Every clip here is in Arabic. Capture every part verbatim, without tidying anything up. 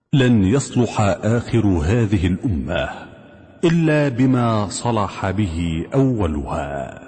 لن يصلح آخر هذه الأمة إلا بما صلح به أولها.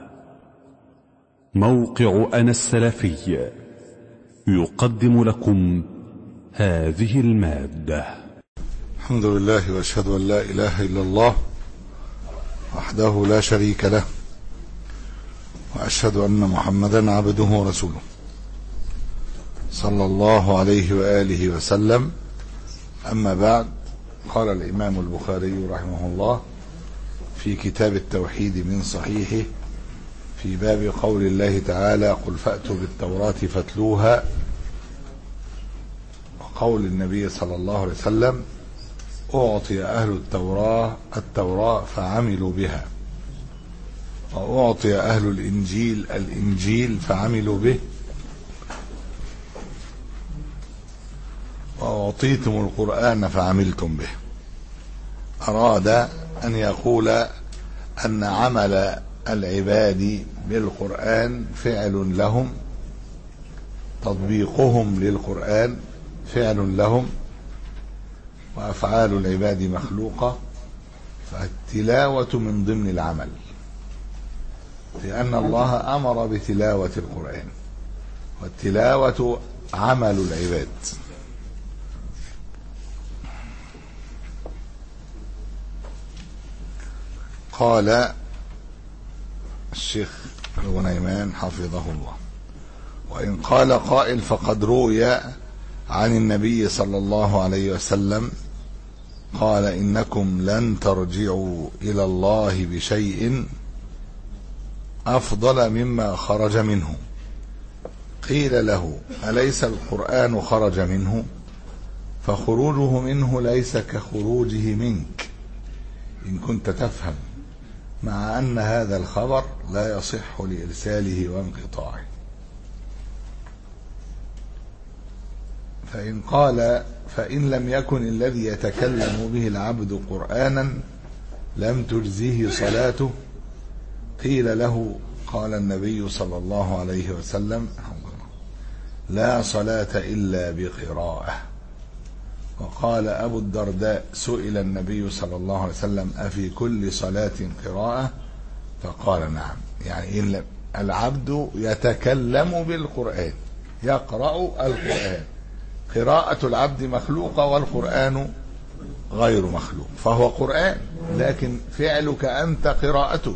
موقع أنا السلفي يقدم لكم هذه المادة. الحمد لله وأشهد أن لا إله إلا الله وحده لا شريك له، وأشهد أن محمدا عبده ورسوله صلى الله عليه وآله وسلم. أما بعد، قال الإمام البخاري رحمه الله في كتاب التوحيد من صحيحه في باب قول الله تعالى: قل فأتوا بالتوراة فاتلوها، وقول النبي صلى الله عليه وسلم: أعطي أهل التوراة التوراة فعملوا بها، وأعطي أهل الإنجيل الإنجيل فعملوا به، وأعطيتم القرآن فعملتم به. أراد أن يقول أن عمل العباد بالقرآن فعل لهم، تطبيقهم للقرآن فعل لهم، وأفعال العباد مخلوقة، فالتلاوة من ضمن العمل، لأن الله أمر بتلاوة القرآن، والتلاوة عمل العباد. قال الشيخ الغنيمان حفظه الله: وإن قال قائل فقد روي عن النبي صلى الله عليه وسلم قال: إنكم لن ترجعوا إلى الله بشيء أفضل مما خرج منه. قيل له: أليس القرآن خرج منه؟ فخروجه منه ليس كخروجه منك، إن كنت تفهم، مع أن هذا الخبر لا يصح لإرساله وانقطاعه. فإن قال: فإن لم يكن الذي يتكلم به العبد قرآنا لم تجزه صلاته. قيل له: قال النبي صلى الله عليه وسلم: لا صلاة إلا بقراءة. وقال أبو الدرداء: سئل النبي صلى الله عليه وسلم: أفي كل صلاة قراءة؟ فقال: نعم. يعني إن العبد يتكلم بالقرآن، يقرأ القرآن، قراءة العبد مخلوقة والقرآن غير مخلوق، فهو قرآن، لكن فعلك أنت قراءتك،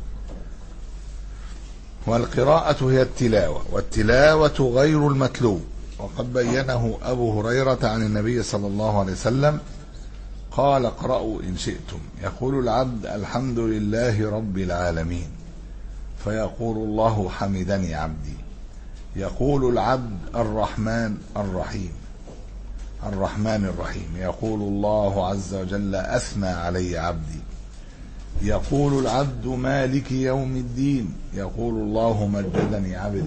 والقراءة هي التلاوة، والتلاوة غير المتلو. وقد بينه أبو هريرة عن النبي صلى الله عليه وسلم قال: اقرأوا إن شئتم. يقول العبد: الحمد لله رب العالمين، فيقول الله: حمدني عبدي. يقول العبد: الرحمن الرحيم الرحمن الرحيم. يقول الله عز وجل: أثنى علي عبدي. يقول العبد: مالك يوم الدين. يقول الله: مجدني عبدي.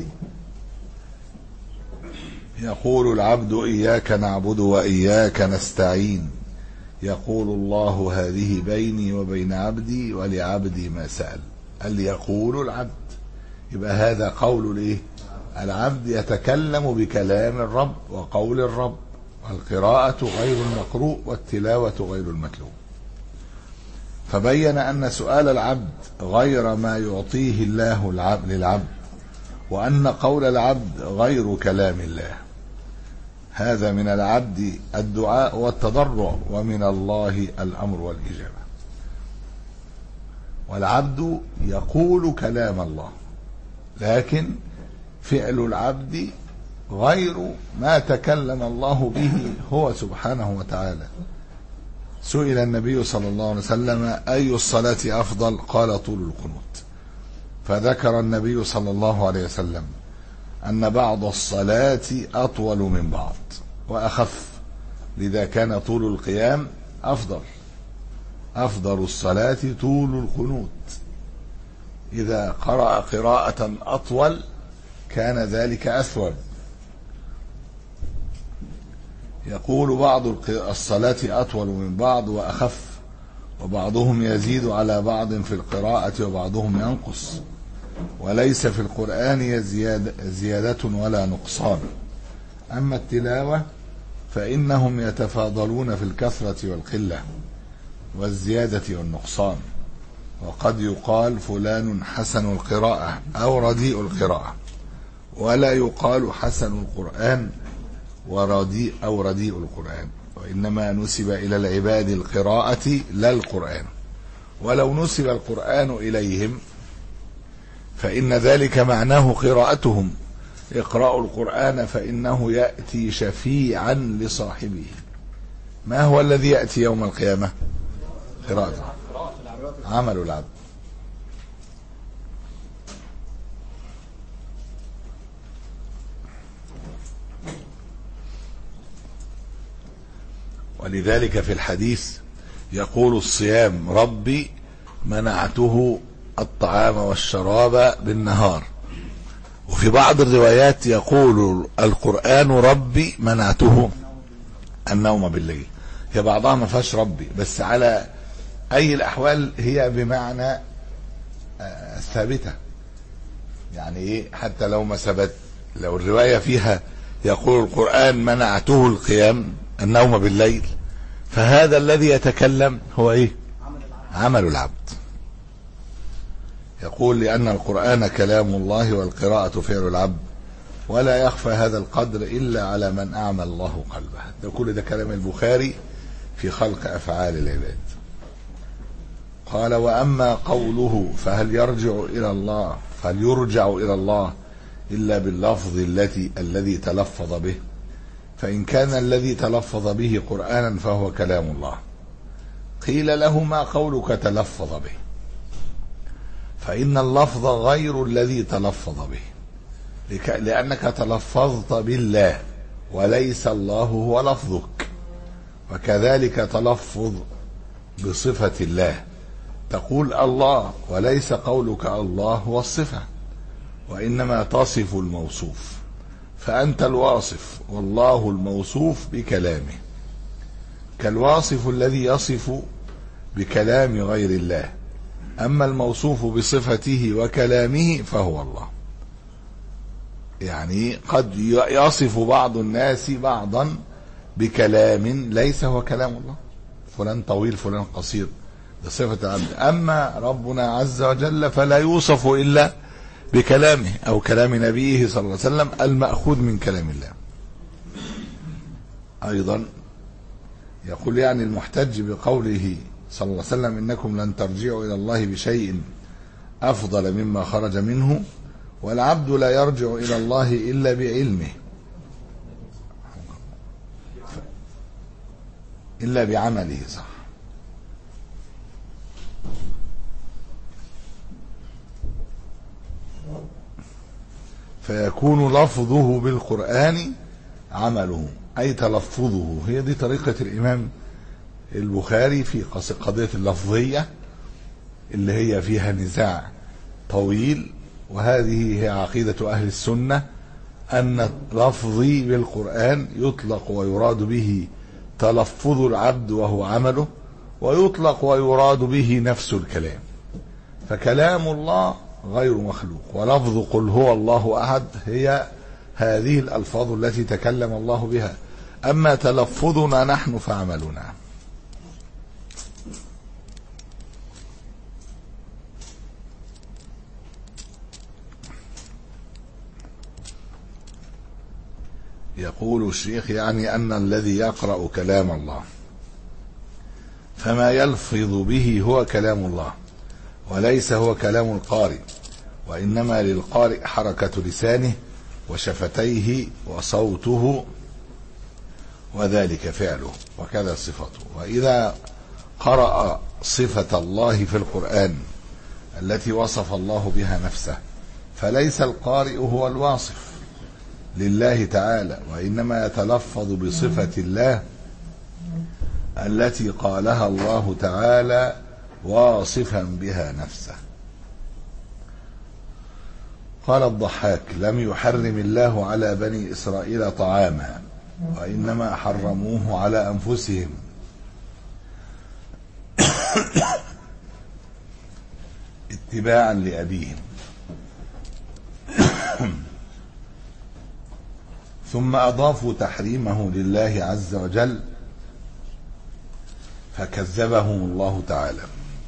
يقول العبد: إياك نعبد وإياك نستعين. يقول الله: هذه بيني وبين عبدي ولعبدي ما سأل. قال: يقول العبد، يبقى هذا قول الايه؟ العبد يتكلم بكلام الرب وقول الرب، والقراءة غير المقروء والتلاوة غير المتلو. فبين أن سؤال العبد غير ما يعطيه الله العبد للعبد، وأن قول العبد غير كلام الله. هذا من العبد الدعاء والتضرع، ومن الله الأمر والإجابة. والعبد يقول كلام الله، لكن فعل العبد غير ما تكلم الله به هو سبحانه وتعالى. سئل النبي صلى الله عليه وسلم: أي الصلاة أفضل؟ قال: طول القنوت. فذكر النبي صلى الله عليه وسلم أن بعض الصلاة أطول من بعض وأخف، لذا كان طول القيام أفضل. أفضل الصلاة طول القنوت. إذا قرأ قراءة أطول كان ذلك أثوب. يقول: بعض الصلاة أطول من بعض وأخف، وبعضهم يزيد على بعض في القراءة وبعضهم ينقص، وليس في القرآن زيادة ولا نقصان. أما التلاوة فإنهم يتفاضلون في الكثرة والقلة والزيادة والنقصان، وقد يقال فلان حسن القراءة أو رديء القراءة، ولا يقال حسن القرآن ورديء أو رديء القرآن، وإنما نسب إلى العباد القراءة لا القرآن. ولو نسب القرآن إليهم فإن ذلك معناه قراءتهم، اقرأوا القرآن فإنه يأتي شفيعا لصاحبه. ما هو الذي يأتي يوم القيامة؟ قراءته، عمل العبد. ولذلك في الحديث يقول الصيام ربي منعته الطعام والشراب بالنهار، وفي بعض الروايات يقول القرآن ربي منعته النوم بالليل. هي بعضها ما فيهاش ربي، بس على أي الأحوال هي بمعنى ثابتة. يعني إيه؟ حتى لو ما ثبت، لو الرواية فيها يقول القرآن منعته القيام النوم بالليل، فهذا الذي يتكلم هو إيه؟ عمل العبد. يقول لأن القرآن كلام الله والقراءة فعل العبد، ولا يخفى هذا القدر إلا على من أعمى الله قلبه. ده كل ده كلام البخاري في خلق أفعال العباد. قال وأما قوله فهل يرجع إلى الله فهل يرجع إلى الله إلا باللفظ التي الذي تلفظ به، فإن كان الذي تلفظ به قرآنا فهو كلام الله. قيل له ما قولك تلفظ به؟ فإن اللفظ غير الذي تلفظ به، لأنك تلفظت بالله وليس الله هو لفظك، وكذلك تلفظ بصفة الله، تقول الله وليس قولك الله هو الصفة، وإنما تصف الموصوف، فأنت الواصف والله الموصوف بكلامه، كالواصف الذي يصف بكلام غير الله، أما الموصوف بصفته وكلامه فهو الله. يعني قد يصف بعض الناس بعضا بكلام ليس هو كلام الله، فلان طويل فلان قصير، ده صفة العبد. أما ربنا عز وجل فلا يوصف إلا بكلامه أو كلام نبيه صلى الله عليه وسلم المأخوذ من كلام الله. أيضا يقول يعني المحتج بقوله صلى الله عليه وسلم إنكم لن ترجعوا إلى الله بشيء أفضل مما خرج منه، والعبد لا يرجع إلى الله إلا بعلمه إلا بعمله، صح. فيكون لفظه بالقرآن عمله، أي تلفظه. هي دي طريقة الإمام البخاري في قضية اللفظية اللي هي فيها نزاع طويل، وهذه هي عقيدة أهل السنة، أن لفظي بالقرآن يطلق ويراد به تلفظ العبد وهو عمله، ويطلق ويراد به نفس الكلام. فكلام الله غير مخلوق، ولفظ قل هو الله أحد هي هذه الألفاظ التي تكلم الله بها، أما تلفظنا نحن فعملنا. يقول الشيخ يعني أن الذي يقرأ كلام الله فما يلفظ به هو كلام الله، وليس هو كلام القارئ، وإنما للقارئ حركة لسانه وشفتيه وصوته، وذلك فعله وكذا صفته. وإذا قرأ صفة الله في القرآن التي وصف الله بها نفسه، فليس القارئ هو الواصف لله تعالى، وإنما يتلفظ بصفة الله التي قالها الله تعالى واصفا بها نفسه. قال الضحاك لم يحرم الله على بني إسرائيل طعاما، وإنما حرموه على أنفسهم اتباعا لأبيهم، ثم أضافوا تحريمه لله عز وجل فكذبهم الله تعالى.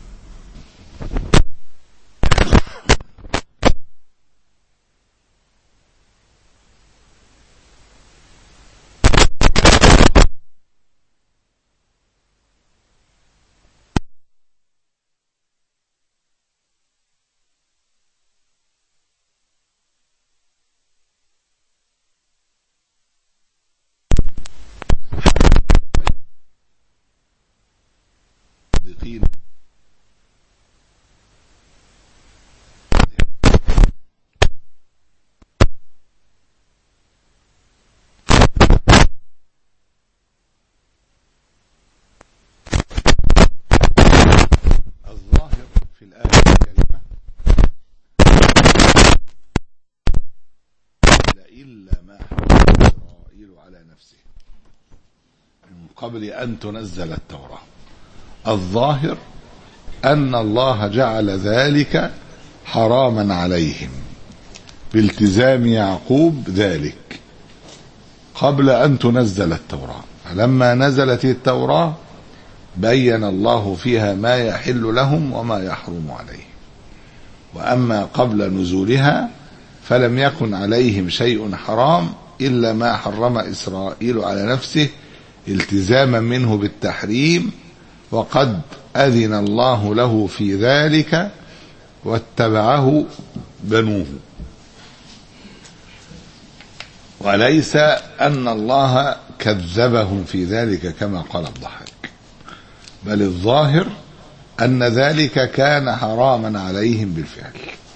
قبل أن تنزل التوراة. الظاهر أن الله جعل ذلك حراما عليهم بالتزام يعقوب ذلك قبل أن تنزل التوراة. لما نزلت التوراة بين الله فيها ما يحل لهم وما يحرم عليهم، وأما قبل نزولها فلم يكن عليهم شيء حرام إلا ما حرم إسرائيل على نفسه التزاما منه بالتحريم، وقد أذن الله له في ذلك واتبعه بنوه. وليس أن الله كذبهم في ذلك كما قال الضحاك، بل الظاهر أن ذلك كان حراما عليهم بالفعل.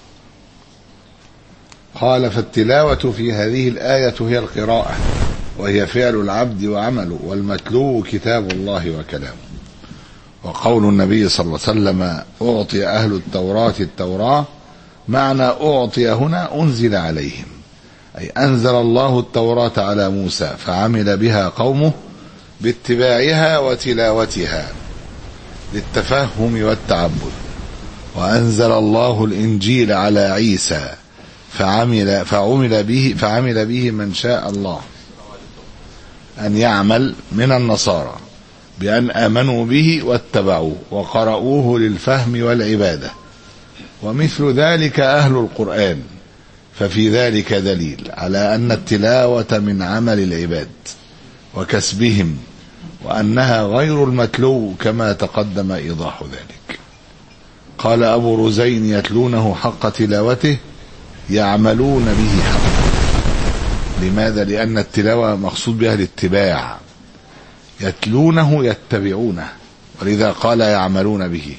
قال: فالتلاوة في هذه الآية هي القراءة، وهي فعل العبد وعمله، والمتلو كتاب الله وكلامه. وقول النبي صلى الله عليه وسلم: أعطي أهل التوراة التوراة، معنى أعطي هنا أنزل عليهم، أي أنزل الله التوراة على موسى فعمل بها قومه باتباعها وتلاوتها للتفهم والتعبد. وأنزل الله الإنجيل على عيسى فعمل فعمل به فعمل به من شاء الله أن يعمل من النصارى بأن آمنوا به واتبعوه وقرأوه للفهم والعبادة. ومثل ذلك أهل القرآن، ففي ذلك دليل على أن التلاوة من عمل العباد وكسبهم، وأنها غير المتلو كما تقدم إيضاح ذلك. قال أبو رزين: يتلونه حق تلاوته يعملون به حقا. لماذا؟ لأن التلاوة مقصود بها الاتباع، يتلونه يتبعونه، ولذا قال يعملون به.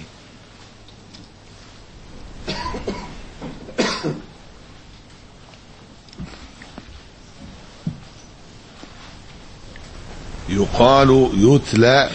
يقال يتلى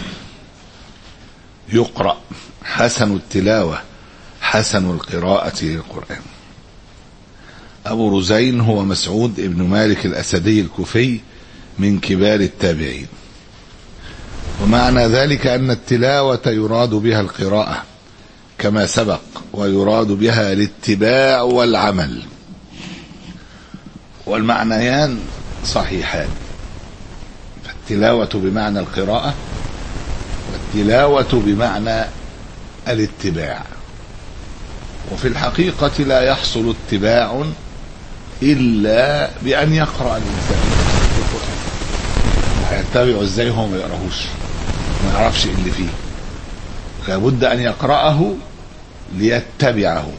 يقرأ، حسن التلاوة حسن القراءة للقرآن. أبو رزين هو مسعود ابن مالك الأسدي الكوفي من كبار التابعين. ومعنى ذلك أن التلاوة يراد بها القراءة كما سبق، ويراد بها الاتباع والعمل، والمعنيان صحيحان. فالتلاوة بمعنى القراءة، والتلاوة بمعنى الاتباع. وفي الحقيقة لا يحصل اتباع إلا بأن يقرأ الإنسان القرآن. هيتبعه ازاي هو ما يقرأهوش، ما يعرفش اللي فيه؟ لابد أن يقرأه ليتبعه.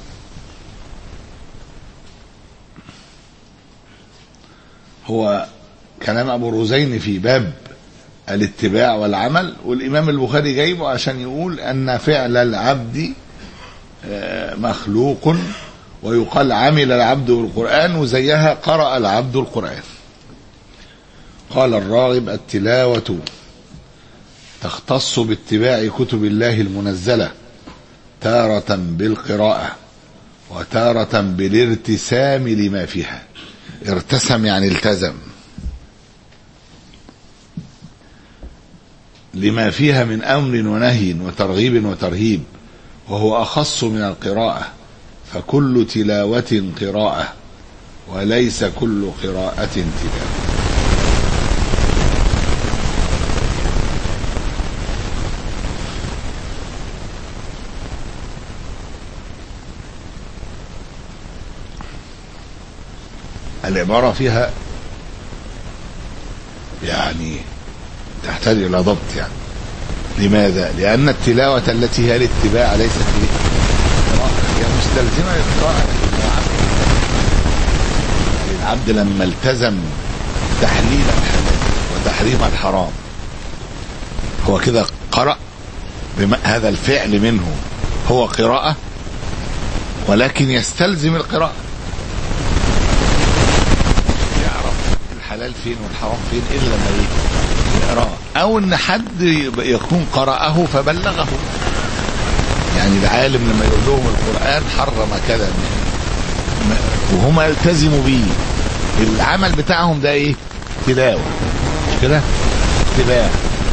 هو كلام أبو رزين في باب الاتباع والعمل، والإمام البخاري جايبه عشان يقول أن فعل العبد مخلوق، ويقال عمل العبد بالقرآن، وزيها قرأ العبد القرآن. قال الراغب: التلاوة تختص باتباع كتب الله المنزلة، تارة بالقراءة وتارة بالارتسام لما فيها. ارتسم يعني التزم لما فيها من أمر ونهي وترغيب وترهيب، وهو أخص من القراءة، فكل تلاوة قراءة وليس كل قراءة تلاوة. العبارة فيها يعني تحتاج إلى ضبط. يعني لماذا؟ لأن التلاوة التي هي الاتباع ليست قراءة، هي مستلزمة للقراءة. العبد لما التزم تحليل الحلال وتحريم الحرام هو كده قرأ، هذا الفعل منه هو قراءة، ولكن يستلزم القراءة، يعرف الحلال فين والحرام فين إلا ما يقرأ، أو إن حد يكون قرأه فبلغه. يعني العالم لما يقول لهم القرآن حرم كذا وهم يلتزموا بيه، العمل بتاعهم ده ايه؟ تلاوة، مش كده؟ اتباع.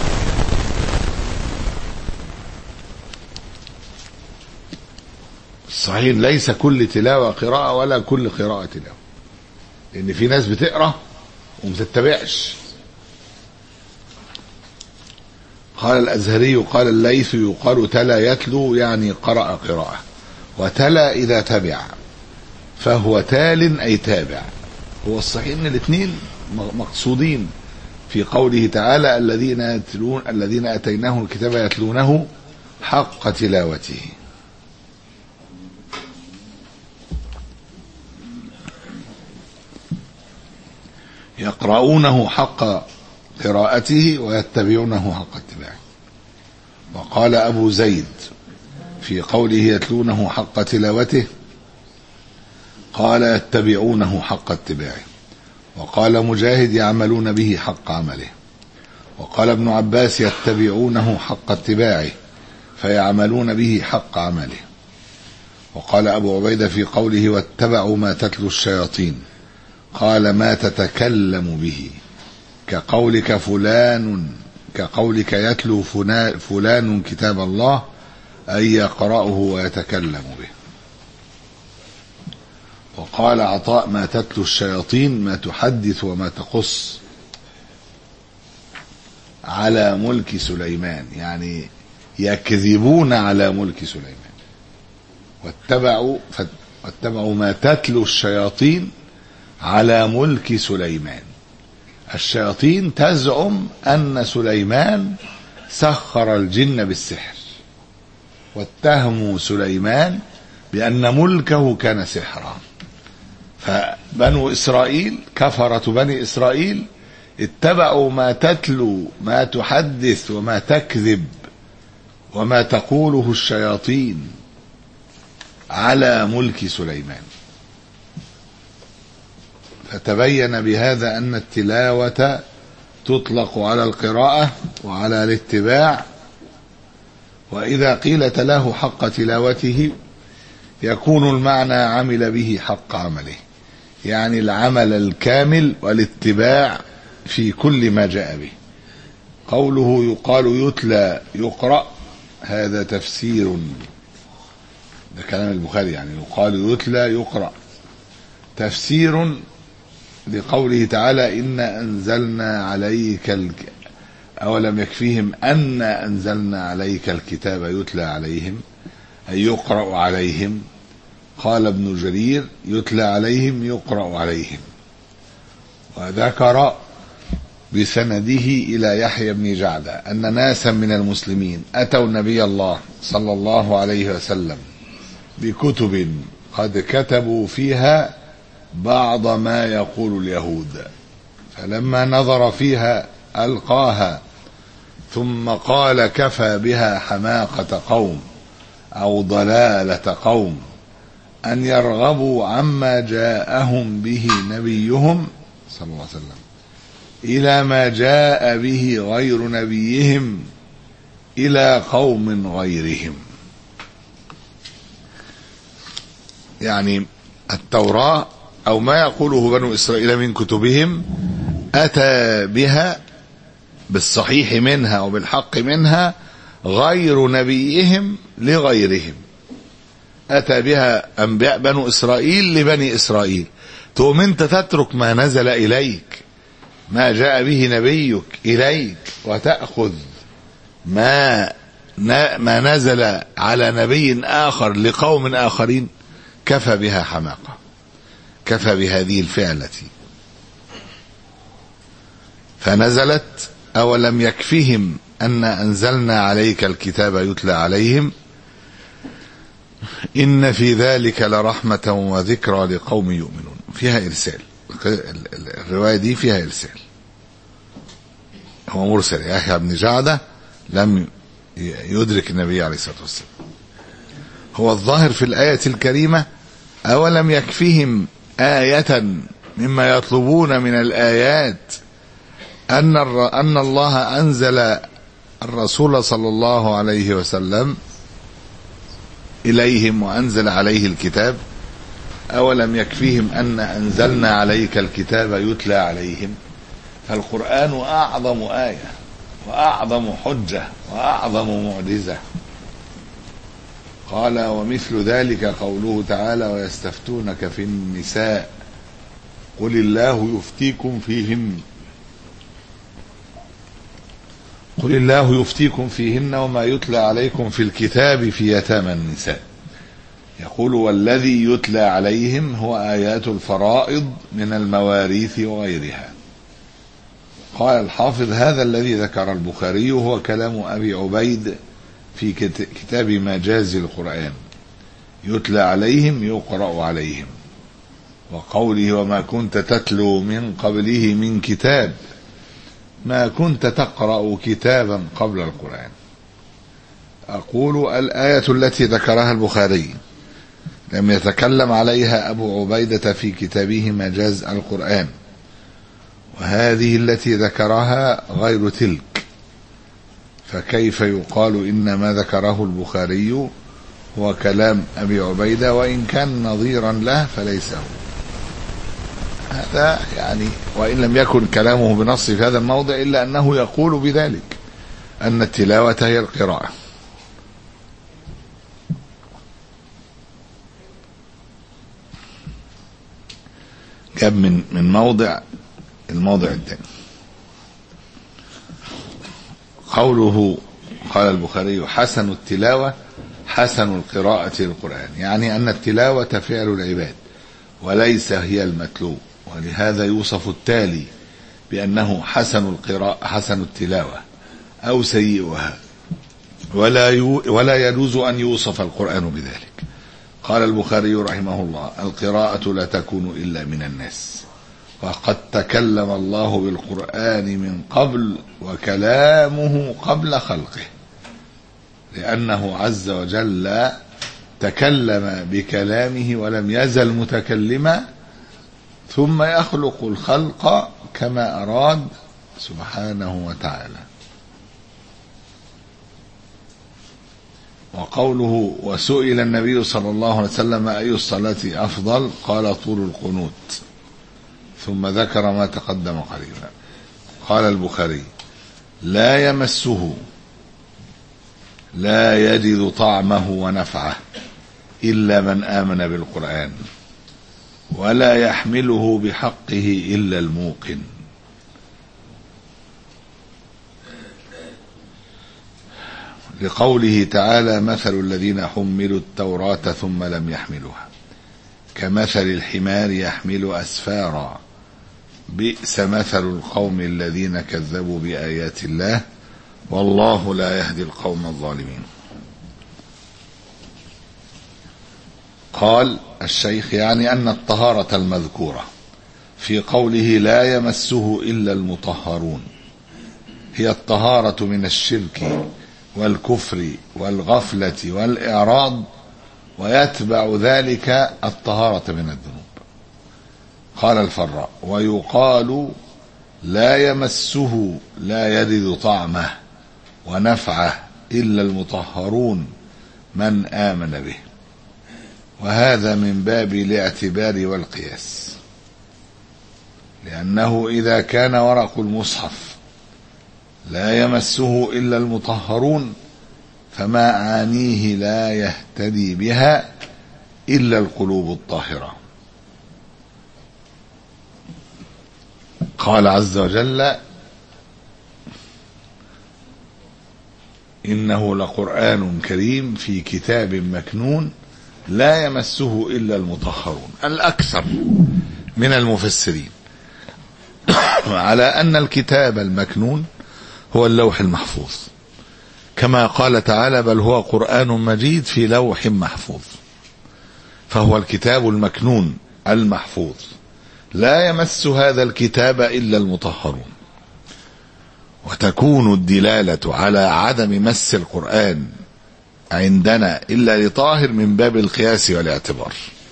صحيح ليس كل تلاوة قراءة ولا كل قراءة تلاوة، لأن في ناس بتقرأ ومتتبعش. قال الأزهري قال الليث يقال تلا يتلو يعني قرأ قراءة، وتلا إذا تبع فهو تال أي تابع. هو الصحيح ان الاثنين مقصودين في قوله تعالى الذين يتلون الذين اتيناهم الكتاب يتلونه حق تلاوته. يقرؤونه حق قراءته ويتبعونه حق اتباعه. وقال أبو زيد في قوله يتلونه حق تلاوته قال يتبعونه حق اتباعه. وقال مجاهد يعملون به حق عمله. وقال ابن عباس يتبعونه حق اتباعه فيعملون به حق عمله. وقال أبو عبيدة في قوله واتبعوا ما تتلو الشياطين قال ما تتكلم به، كقولك فلان كقولك يتلو فلان كتاب الله أي يقرأه ويتكلم به. وقال عطاء ما تتلو الشياطين ما تحدث وما تقص على ملك سليمان، يعني يكذبون على ملك سليمان. واتبعوا واتبعوا ما تتلو الشياطين على ملك سليمان. الشياطين تزعم أن سليمان سخر الجن بالسحر، واتهموا سليمان بأن ملكه كان سحرا. فبنو إسرائيل كفرة بني إسرائيل اتبعوا ما تتلو ما تحدث وما تكذب وما تقوله الشياطين على ملك سليمان. فتبين بهذا أن التلاوة تطلق على القراءة وعلى الاتباع. وإذا قيل تلاه حق تلاوته يكون المعنى عمل به حق عمله، يعني العمل الكامل والاتباع في كل ما جاء به. قوله يقال يتلى يقرأ هذا تفسير، ده كلام البخاري، يعني يقال يتلى يقرأ تفسير لقوله تعالى إنا أنزلنا عليك الك... أولم يكفيهم أن أنزلنا عليك الكتاب يتلى عليهم أي يقرأ عليهم. قال ابن جرير يتلى عليهم يقرأ عليهم. وذكر بسنده إلى يحيى بن جعدة أن ناسا من المسلمين أتوا النبي الله صلى الله عليه وسلم بكتب قد كتبوا فيها بعض ما يقول اليهود، فلما نظر فيها ألقاها ثم قال كفى بها حماقة قوم أو ضلالة قوم أن يرغبوا عما جاءهم به نبيهم صلى الله عليه وسلم إلى ما جاء به غير نبيهم إلى قوم غيرهم. يعني التوراة أو ما يقوله بنو إسرائيل من كتبهم أتى بها بالصحيح منها وبالحق منها غير نبيهم لغيرهم. أتى بها أنبياء بنو إسرائيل لبني إسرائيل، تقوم أنت تترك ما نزل إليك ما جاء به نبيك إليك وتأخذ ما ما نزل على نبي آخر لقوم آخرين؟ كفى بها حماقة. كفى بهذه الفعلة، فنزلت أولم يكفهم أن أنزلنا عليك الكتاب يتلى عليهم إن في ذلك لرحمة وذكرى لقوم يؤمنون. فيها إرسال، الرواية دي فيها إرسال، هو مرسل. يحيى بن جعدة لم يدرك النبي عليه الصلاة والسلام. هو الظاهر في الآية الكريمة أولم يكفهم آية مما يطلبون من الآيات أن أن الله أنزل الرسول صلى الله عليه وسلم إليهم وأنزل عليه الكتاب. أولم يكفيهم أن أنزلنا عليك الكتاب يتلى عليهم. فالقرآن أعظم آية وأعظم حجة وأعظم معجزة. قال ومثل ذلك قوله تعالى ويستفتونك في النساء قل الله يفتيكم فيهن قل الله يفتيكم فيهن وما يتلى عليكم في الكتاب في يتامى النساء. يقول والذي يتلى عليهم هو آيات الفرائض من المواريث وغيرها. قال الحافظ هذا الذي ذكر البخاري هو كلام أبي عبيد في كتاب مجاز القرآن، يتلى عليهم يقرأ عليهم، وقوله وما كنت تتلو من قبله من كتاب ما كنت تقرأ كتابا قبل القرآن. أقول الآية التي ذكرها البخاري لم يتكلم عليها أبو عبيدة في كتابه مجاز القرآن، وهذه التي ذكرها غير تلك، فكيف يقال إن ما ذكره البخاري هو كلام أبي عبيدة وإن كان نظيرا له فليس هو. هذا يعني وإن لم يكن كلامه بنص في هذا الموضع إلا أنه يقول بذلك أن التلاوة هي القراءة. جاب من من موضع الموضع الثاني قوله قال البخاري حسن التلاوة حسن القراءة للقرآن، يعني أن التلاوة فعل العباد وليس هي المتلو، ولهذا يوصف التالي بأنه حسن القراءة حسن التلاوة أو سيئها، ولا يو ولا يجوز أن يوصف القرآن بذلك. قال البخاري رحمه الله القراءة لا تكون إلا من الناس، وقد تكلم الله بالقرآن من قبل وكلامه قبل خلقه، لأنه عز وجل تكلم بكلامه ولم يزل متكلما ثم يخلق الخلق كما أراد سبحانه وتعالى. وقوله وسئل النبي صلى الله عليه وسلم أي الصلاة أفضل قال طول القنوت، ثم ذكر ما تقدم قريبا. قال البخاري لا يمسه لا يجد طعمه ونفعه إلا من آمن بالقرآن، ولا يحمله بحقه إلا الموقن. لقوله تعالى مثل الذين حملوا التوراة ثم لم يحملوها كمثل الحمار يحمل أسفارا بئس مثل القوم الذين كذبوا بآيات الله والله لا يهدي القوم الظالمين. قال الشيخ يعني أن الطهارة المذكورة في قوله لا يمسه إلا المطهرون هي الطهارة من الشرك والكفر والغفلة والإعراض، ويتبع ذلك الطهارة من الذنوب. قال الفراء ويقال لا يمسه لا يجد طعمه ونفعه إلا المطهرون من آمن به، وهذا من باب الاعتبار والقياس، لأنه إذا كان ورق المصحف لا يمسه إلا المطهرون فمعانيه لا يهتدي بها إلا القلوب الطاهرة. قال عز وجل إنه لقرآن كريم في كتاب مكنون لا يمسه إلا المطهرون. الأكثر من المفسرين على أن الكتاب المكنون هو اللوح المحفوظ، كما قال تعالى: بل هو قرآن مجيد في لوح محفوظ. فهو الكتاب المكنون المحفوظ، لا يمس هذا الكتاب إلا المطهرون. وتكون الدلالة على عدم مس القرآن عندنا إلا لطاهر من باب القياس والاعتبار،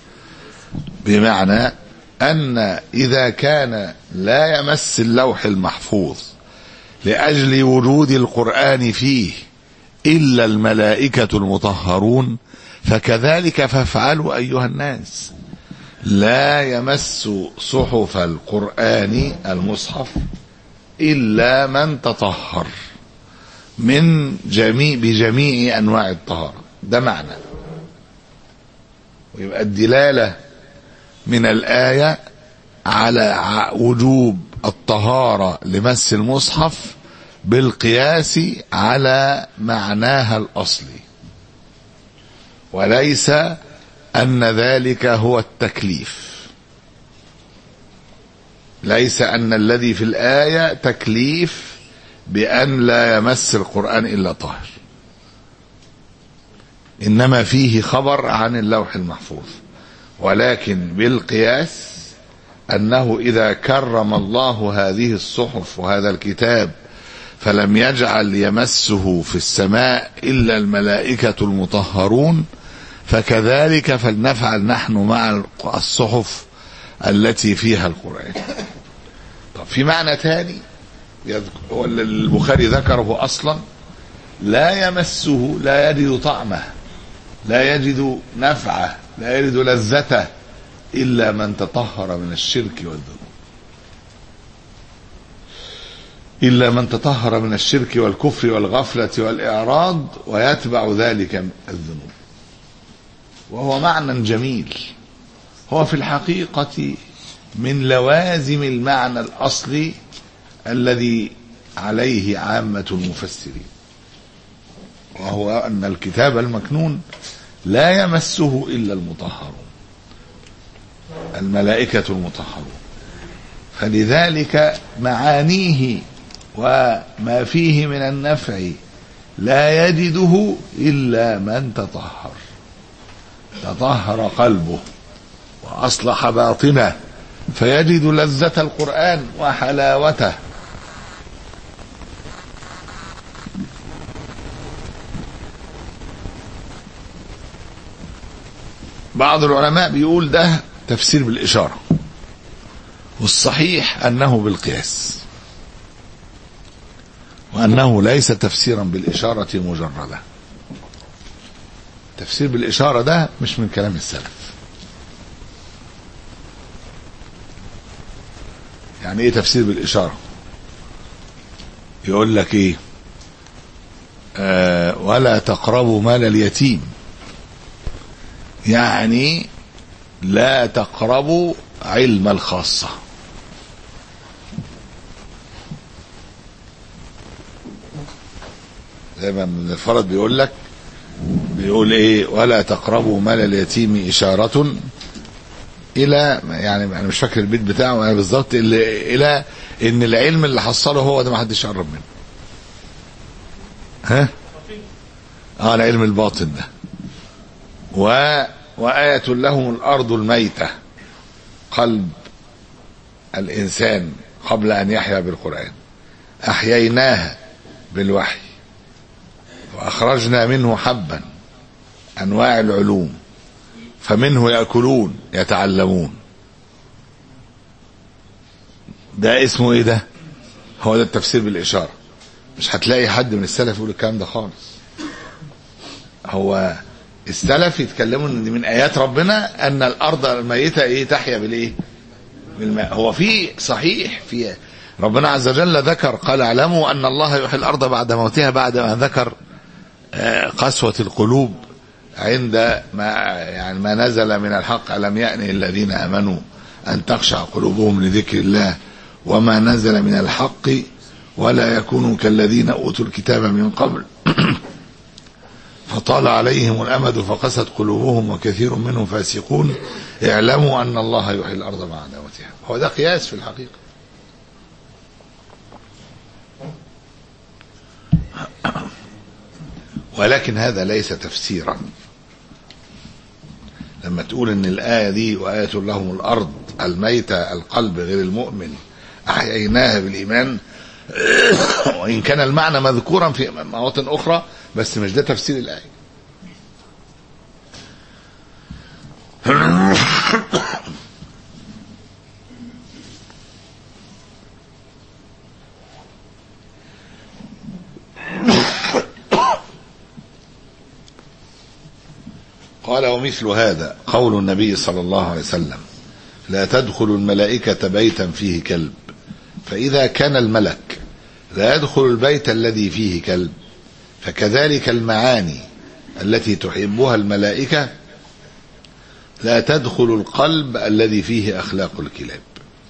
بمعنى أن إذا كان لا يمس اللوح المحفوظ لأجل وجود القرآن فيه إلا الملائكة المطهرون، فكذلك فافعلوا أيها الناس. لا يمس صحف القرآن المصحف إلا من تطهر من جميع بجميع أنواع الطهارة. ده معنى. ويبقى الدلالة من الآية على وجوب الطهارة لمس المصحف بالقياس على معناها الأصلي، وليس أن ذلك هو التكليف. ليس أن الذي في الآية تكليف بأن لا يمس القرآن إلا طاهر، إنما فيه خبر عن اللوح المحفوظ، ولكن بالقياس أنه إذا كرم الله هذه الصحف وهذا الكتاب فلم يجعل يمسه في السماء إلا الملائكة المطهرون، فكذلك فلنفعل نحن مع الصحف التي فيها القرآن. طب في معنى ثاني البخاري ذكره أصلا: لا يمسه، لا يجد طعمه، لا يجد نفعه، لا يجد لذته إلا من تطهر من الشرك والذنوب، إلا من تطهر من الشرك والكفر والغفلة والإعراض ويتبع ذلك الذنوب. وهو معنى جميل، هو في الحقيقة من لوازم المعنى الأصلي الذي عليه عامة المفسرين، وهو أن الكتاب المكنون لا يمسه إلا المطهرون، الملائكة المطهرون. فلذلك معانيه وما فيه من النفع لا يجده إلا من تطهر، تطهر قلبه وأصلح باطنه، فيجد لذة القرآن وحلاوته. بعض العلماء بيقول ده تفسير بالإشارة، والصحيح أنه بالقياس، وأنه ليس تفسيرا بالإشارة مجردة. تفسير بالإشارة ده مش من كلام السلف. يعني ايه تفسير بالإشارة؟ يقول لك ايه؟ آه ولا تقربوا مال اليتيم، يعني لا تقربوا علم الخاصة. زي ما من الفرد بيقول لك، بيقول ايه؟ ولا تقربوا مال اليتيم إشارة الى، يعني انا مش فاكر البيت بتاعه انا بالظبط، الى ان العلم اللي حصله هو ده ما حدش يقرب منه. ها اه العلم الباطن ده. و وآية لهم الأرض الميتة، قلب الإنسان قبل أن يحيا بالقرآن، أحييناها بالوحي وأخرجنا منه حبا، أنواع العلوم، فمنه يأكلون يتعلمون. ده اسمه ايه ده؟ هو ده التفسير بالإشارة. مش هتلاقي حد من السلف يقول الكلام ده خالص. هو السلف يتكلموا ان من آيات ربنا ان الأرض الميتة ايه؟ تحيا بالايه؟ بالماء. هو في صحيح في ربنا عز وجل ذكر، قال اعلموا ان الله يحيي الأرض بعد موتها، بعد ما ذكر قسوة القلوب عند ما يعني ما نزل من الحق. ألم يأن الذين آمنوا أن تخشع قلوبهم لذكر الله وما نزل من الحق ولا يكونوا كالذين أوتوا الكتاب من قبل فطال عليهم الأمد فقست قلوبهم وكثير منهم فاسقون اعلموا أن الله يحيي الأرض مع عداوتها. هو ده قياس في الحقيقة. ولكن هذا ليس تفسيرا. لما تقول ان الآية دي وآية لهم الأرض الميتة القلب غير المؤمن أحييناها بالإيمان، وإن كان المعنى مذكورا في مواطن أخرى بس مش ده تفسير الآية. قال ومثل هذا قول النبي صلى الله عليه وسلم لا تدخل الملائكة بيتا فيه كلب، فإذا كان الملك لا يدخل البيت الذي فيه كلب فكذلك المعاني التي تحبها الملائكة لا تدخل القلب الذي فيه أخلاق الكلاب.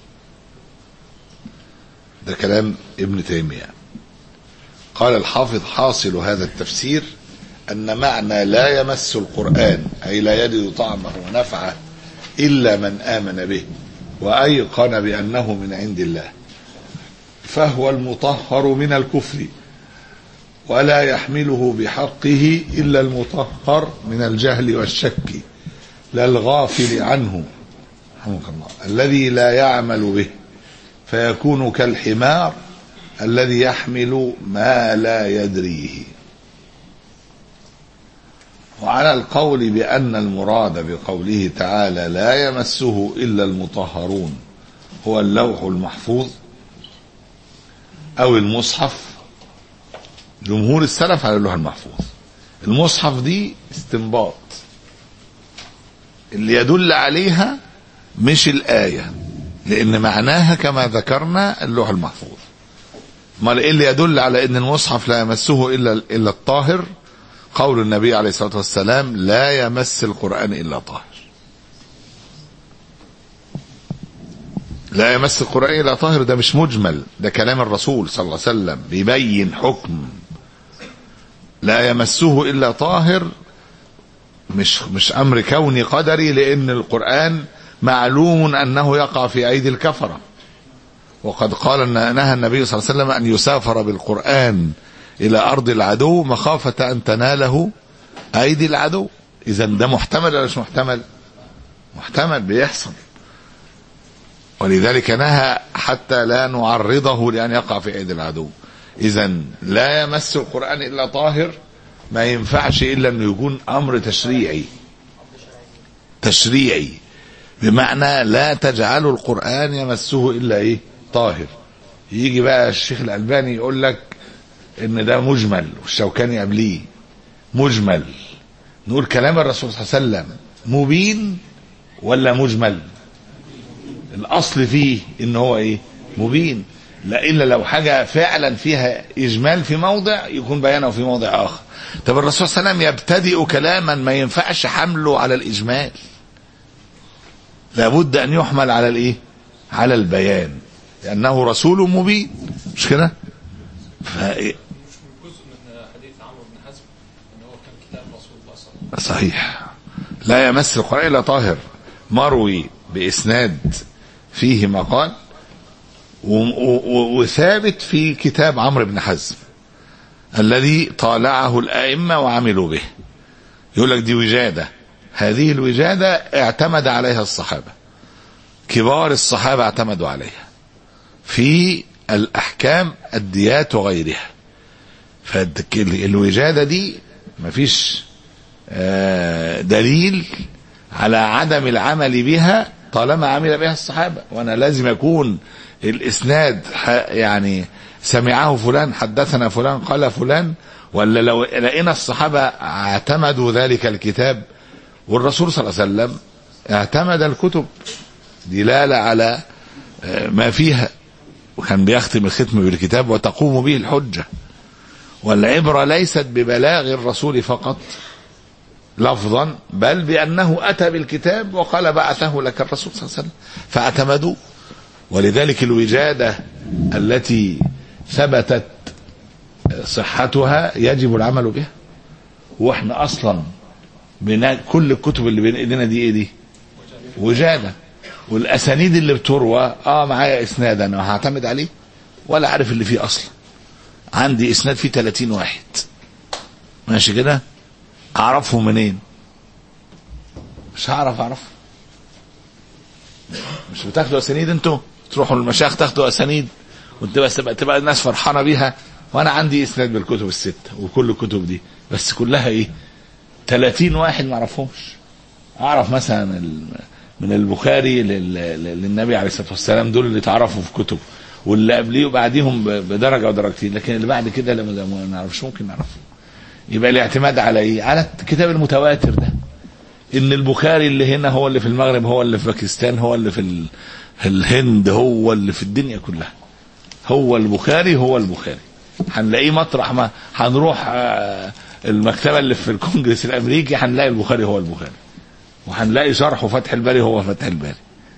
ده كلام ابن تيمية. قال الحافظ حاصل هذا التفسير أن معنى لا يمس القرآن أي لا يجد طعمه ونفعه إلا من آمن به وأيقن بأنه من عند الله، فهو المطهر من الكفر ولا يحمله بحقه إلا المطهر من الجهل والشك لا الغافل عنه رحمك الله الذي لا يعمل به، فيكون كالحمار الذي يحمل ما لا يدريه. وعلى القول بأن المراد بقوله تعالى لا يمسه إلا المطهرون هو اللوح المحفوظ أو المصحف، جمهور السلف على اللوح المحفوظ. المصحف دي استنباط اللي يدل عليها مش الآية، لأن معناها كما ذكرنا اللوح المحفوظ. ما إيه اللي يدل على أن المصحف لا يمسه إلا إلا الطاهر؟ قول النبي عليه الصلاة والسلام لا يمس القرآن إلا طاهر. لا يمس القرآن إلا طاهر ده مش مجمل، ده كلام الرسول صلى الله عليه وسلم بيبين حكم لا يمسه إلا طاهر، مش مش أمر كوني قدري، لأن القرآن معلوم أنه يقع في أيدي الكفرة. وقد قال نهى النبي صلى الله عليه وسلم أن يسافر بالقرآن إلى أرض العدو مخافة أن تناله أيدي العدو. إذا ده محتمل ولا مش محتمل؟ محتمل، بيحصل. ولذلك نهى حتى لا نعرضه لأن يقع في أيدي العدو. إذا لا يمس القرآن إلا طاهر ما ينفعش إلا أنه يكون أمر تشريعي تشريعي بمعنى لا تجعلوا القرآن يمسه إلا إيه؟ طاهر. يجي بقى الشيخ الألباني يقول لك ان ده مجمل والشوكاني قبليه مجمل. نقول كلام الرسول صلى الله عليه وسلم مبين ولا مجمل؟ الاصل فيه ان هو ايه؟ مبين. لا الا لو حاجه فعلا فيها اجمال في موضع يكون بيانه في موضع اخر. طب الرسول صلى الله عليه وسلم يبتدئ كلاما ما ينفعش حمله على الاجمال، لابد ان يحمل على الايه؟ على البيان، لانه رسول مبين. مش كده؟ صحيح. لا يمس القرآن إلا طاهر مروي بإسناد فيه مقال وثابت في كتاب عمرو بن حزم الذي طالعه الأئمة وعملوا به. يقول لك دي وجادة، هذه الوجادة اعتمد عليها الصحابة، كبار الصحابة اعتمدوا عليها في الأحكام الديات وغيرها. فالوجادة دي مفيش دليل على عدم العمل بها طالما عمل بها الصحابة. وانا لازم يكون الاسناد يعني سمعه فلان حدثنا فلان قال فلان، ولا لو لقينا الصحابة اعتمدوا ذلك الكتاب والرسول صلى الله عليه وسلم اعتمد الكتب دلالة على ما فيها، وكان بيختم الختم بالكتاب وتقوم به الحجة. والعبرة ليست ببلاغ الرسول فقط لفظا، بل بأنه أتى بالكتاب وقال بعثه لك الرسول صلى الله عليه وسلم فاعتمدوا. ولذلك الوجادة التي ثبتت صحتها يجب العمل بها. واحنا اصلا بنا كل الكتب اللي بين ايدينا دي ايه دي؟ وجاده. والاسانيد اللي بتروى اه معايا اسناد انا هعتمد عليه ولا عارف اللي فيه اصلا. عندي اسناد فيه ثلاثين واحد ماشي كده، اعرفه منين؟ مش هعرف اعرف. مش بتاخدوا اسانيد انتوا؟ تروحوا للمشايخ تاخدوا اسانيد وتبقى تبقى, تبقى الناس فرحانه بيها، وانا عندي اسناد بالكتب السته وكل الكتب دي بس كلها ايه؟ ثلاثين واحد ما اعرفهمش. اعرف مثلا من البخاري للنبي عليه الصلاه والسلام، دول اللي تعرفوا في كتب، واللي قبليه وبعديهم بدرجه ودرجتين، لكن اللي بعد كده لما ما نعرفش ممكن نعرفه. يبقى الاعتماد على ايه؟ على الكتاب المتواتر ده، ان البخاري اللي هنا هو اللي في المغرب، هو اللي في باكستان، هو اللي في الهند، هو اللي في الدنيا كلها. هو البخاري هو البخاري. هنلاقيه مطرح ما هنروح المكتبه اللي في الكونجرس الامريكي هنلاقي البخاري هو البخاري، وهنلاقي شرحه فتح الباري هو فتح الباري.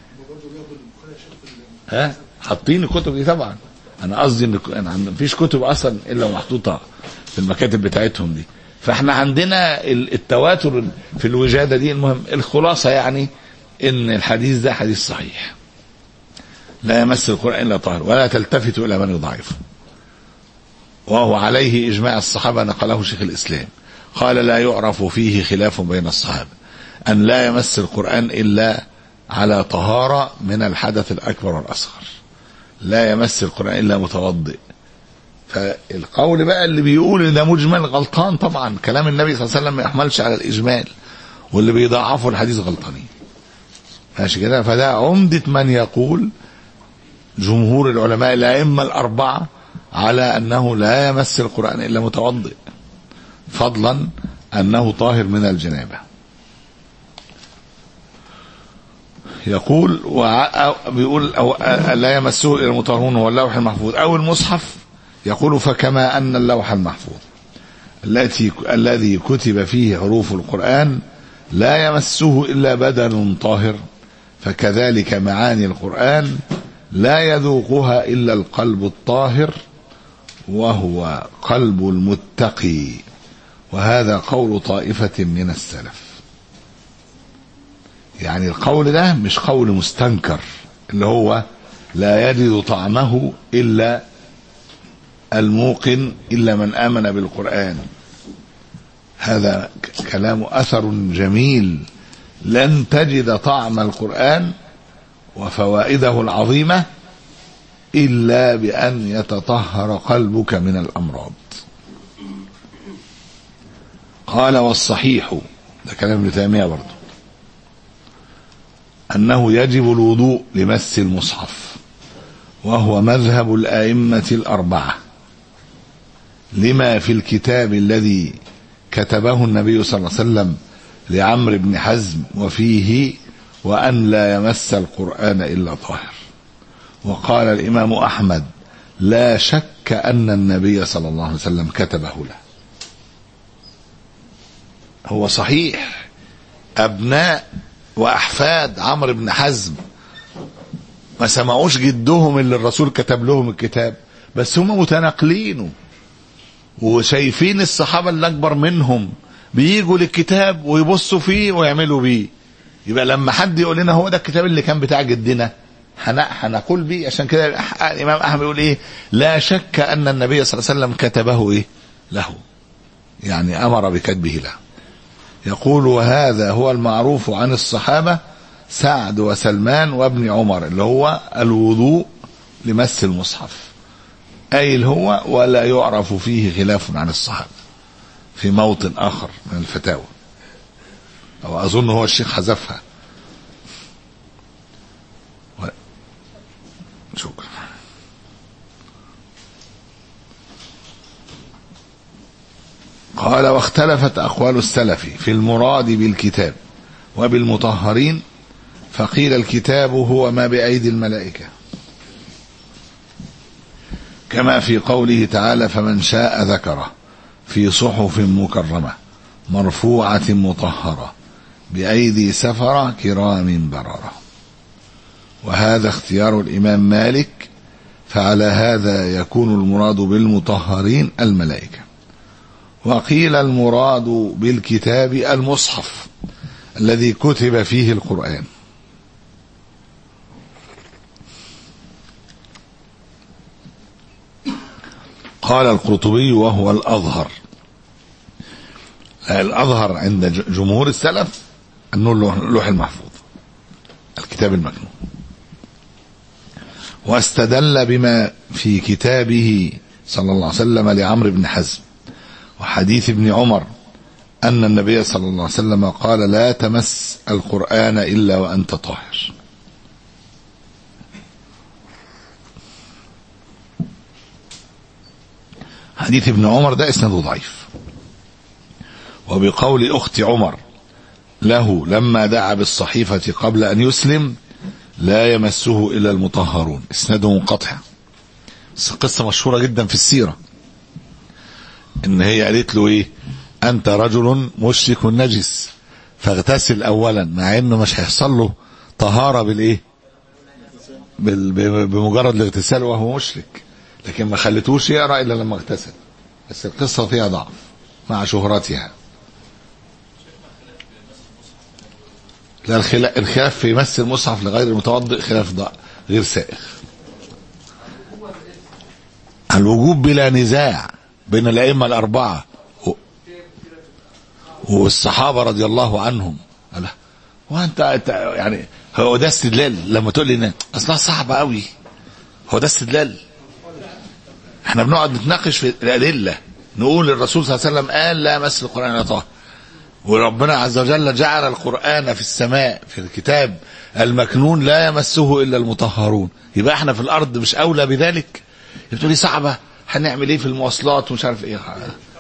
ها حاطين الكتب دي طبعا. انا قصدي ان مفيش كتب اصلا الا محطوطه في المكاتب بتاعتهم دي. فاحنا عندنا التواتر في الوجاده دي. المهم الخلاصه يعني ان الحديث ده حديث صحيح، لا يمس القرآن الا طاهر ولا تلتفت الى من يضعفه، وهو عليه اجماع الصحابه نقله شيخ الاسلام. قال لا يعرف فيه خلاف بين الصحابه ان لا يمس القرآن الا على طهاره من الحدث الاكبر والاصغر، لا يمس القرآن الا متوضئ. فالقول بقى اللي بيقول ان ده مجمل غلطان طبعا، كلام النبي صلى الله عليه وسلم ما يحملش على الاجمال، واللي بيضعفوا الحديث غلطانين ماشي كده. فده عمدة من يقول جمهور العلماء الائمه الاربعه على انه لا يمس القرآن الا متوضئ، فضلا انه طاهر من الجنابه. يقول وع... بيقول أو... لا يمسه الا المطهرون هو اللوح المحفوظ او المصحف. يقول فكما ان اللوح المحفوظ التي الذي كتب فيه حروف القرآن لا يمسه الا بدن طاهر، فكذلك معاني القرآن لا يذوقها الا القلب الطاهر وهو قلب المتقي. وهذا قول طائفة من السلف. يعني القول ده مش قول مستنكر اللي هو لا يجد طعمه الا الموقن الا من امن بالقرآن. هذا كلام اثر جميل. لن تجد طعم القرآن وفوائده العظيمة الا بان يتطهر قلبك من الامراض. قال والصحيح، ده كلام ابن تيمية برضه، انه يجب الوضوء لمس المصحف، وهو مذهب الائمة الاربعة، لما في الكتاب الذي كتبه النبي صلى الله عليه وسلم لعمرو بن حزم وفيه وأن لا يمس القرآن إلا طاهر. وقال الإمام أحمد لا شك أن النبي صلى الله عليه وسلم كتبه له. هو صحيح أبناء وأحفاد عمرو بن حزم ما سمعوش جدهم اللي الرسول كتب لهم الكتاب، بس هم متناقلينه وشايفين الصحابة اللي أكبر منهم بييجوا للكتاب ويبصوا فيه ويعملوا بيه. يبقى لما حد يقول لنا هو ده الكتاب اللي كان بتاع جدنا هنقول بيه. عشان كده الإمام أحمد يقول إيه لا شك أن النبي صلى الله عليه وسلم كتبه إيه له، يعني أمر بكتبه له. يقول وهذا هو المعروف عن الصحابة سعد وسلمان وابن عمر، اللي هو الوضوء لمس المصحف، أي هو ولا يعرف فيه خلاف عن الصحابة في موطن آخر من الفتاوى، أو أظن هو الشيخ حذفها. و... شكرا. قال واختلفت أقوال السلف في المراد بالكتاب وبالمطهرين، فقيل الكتاب هو ما بأيدي الملائكة، كما في قوله تعالى فمن شاء ذكره في صحف مكرمة مرفوعة مطهرة بأيدي سفرة كرام بررة. وهذا اختيار الإمام مالك، فعلى هذا يكون المراد بالمطهرين الملائكة. وقيل المراد بالكتاب المصحف الذي كتب فيه القرآن. قال القرطبي وهو الأظهر، الأظهر عند جمهور السلف أنه اللوح المحفوظ الكتاب المكنون. واستدل بما في كتابه صلى الله عليه وسلم لعمرو بن حزم وحديث ابن عمر أن النبي صلى الله عليه وسلم قال لا تمس القرآن إلا وأنت طاهر. حديث ابن عمر ده اسناده ضعيف. وبقول أخت عمر له لما دعا بالصحيفة قبل أن يسلم لا يمسه إلا المطهرون، اسناده منقطع. قصة مشهورة جدا في السيرة ان هي قالت له ايه، انت رجل مشرك نجس فاغتسل اولا، مع انه مش هيحصل له طهارة بالايه بمجرد الاغتسال وهو مشرك، لكن ما خلتوش يقرأ الا لما اغتسل. بس القصة فيها ضعف مع شهرتها. لا، الخلاف في مس المصحف لغير المتوضئ خلاف ضعف غير سائغ. الوجوب بلا نزاع بين الأئمة الأربعة والصحابة رضي الله عنهم. وأنت يعني هو ده استدلال لما تقول لي أصلها صعبة قوي؟ هو ده استدلال؟ احنا بنقعد نتناقش في الأدلة، نقول الرسول صلى الله عليه وسلم قال لا مس القرآن إلا طاهر، وربنا عز وجل جعل القرآن في السماء في الكتاب المكنون لا يمسه إلا المطهرون، يبقى احنا في الأرض مش أولى بذلك؟ بتقولي صعبة، هنعمل ايه في المواصلات ومش عارف ايه.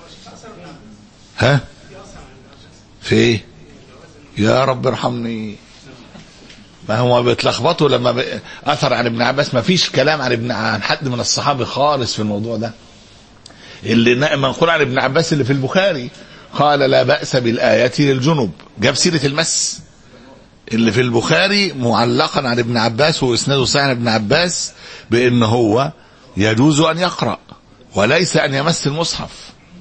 ها في ايه يا رب ارحمني؟ ما هو بيتلخبطوا لما ب... اثر عن ابن عباس، ما فيش كلام عن ابن عن حد من الصحابه خالص في الموضوع ده. اللي منقول عن ابن عباس اللي في البخاري قال لا بأس بالآية للجنب، جاب سيرة المس. اللي في البخاري معلقا عن ابن عباس واسناده صحيح عن ابن عباس بان هو يجوز ان يقرأ وليس ان يمس المصحف.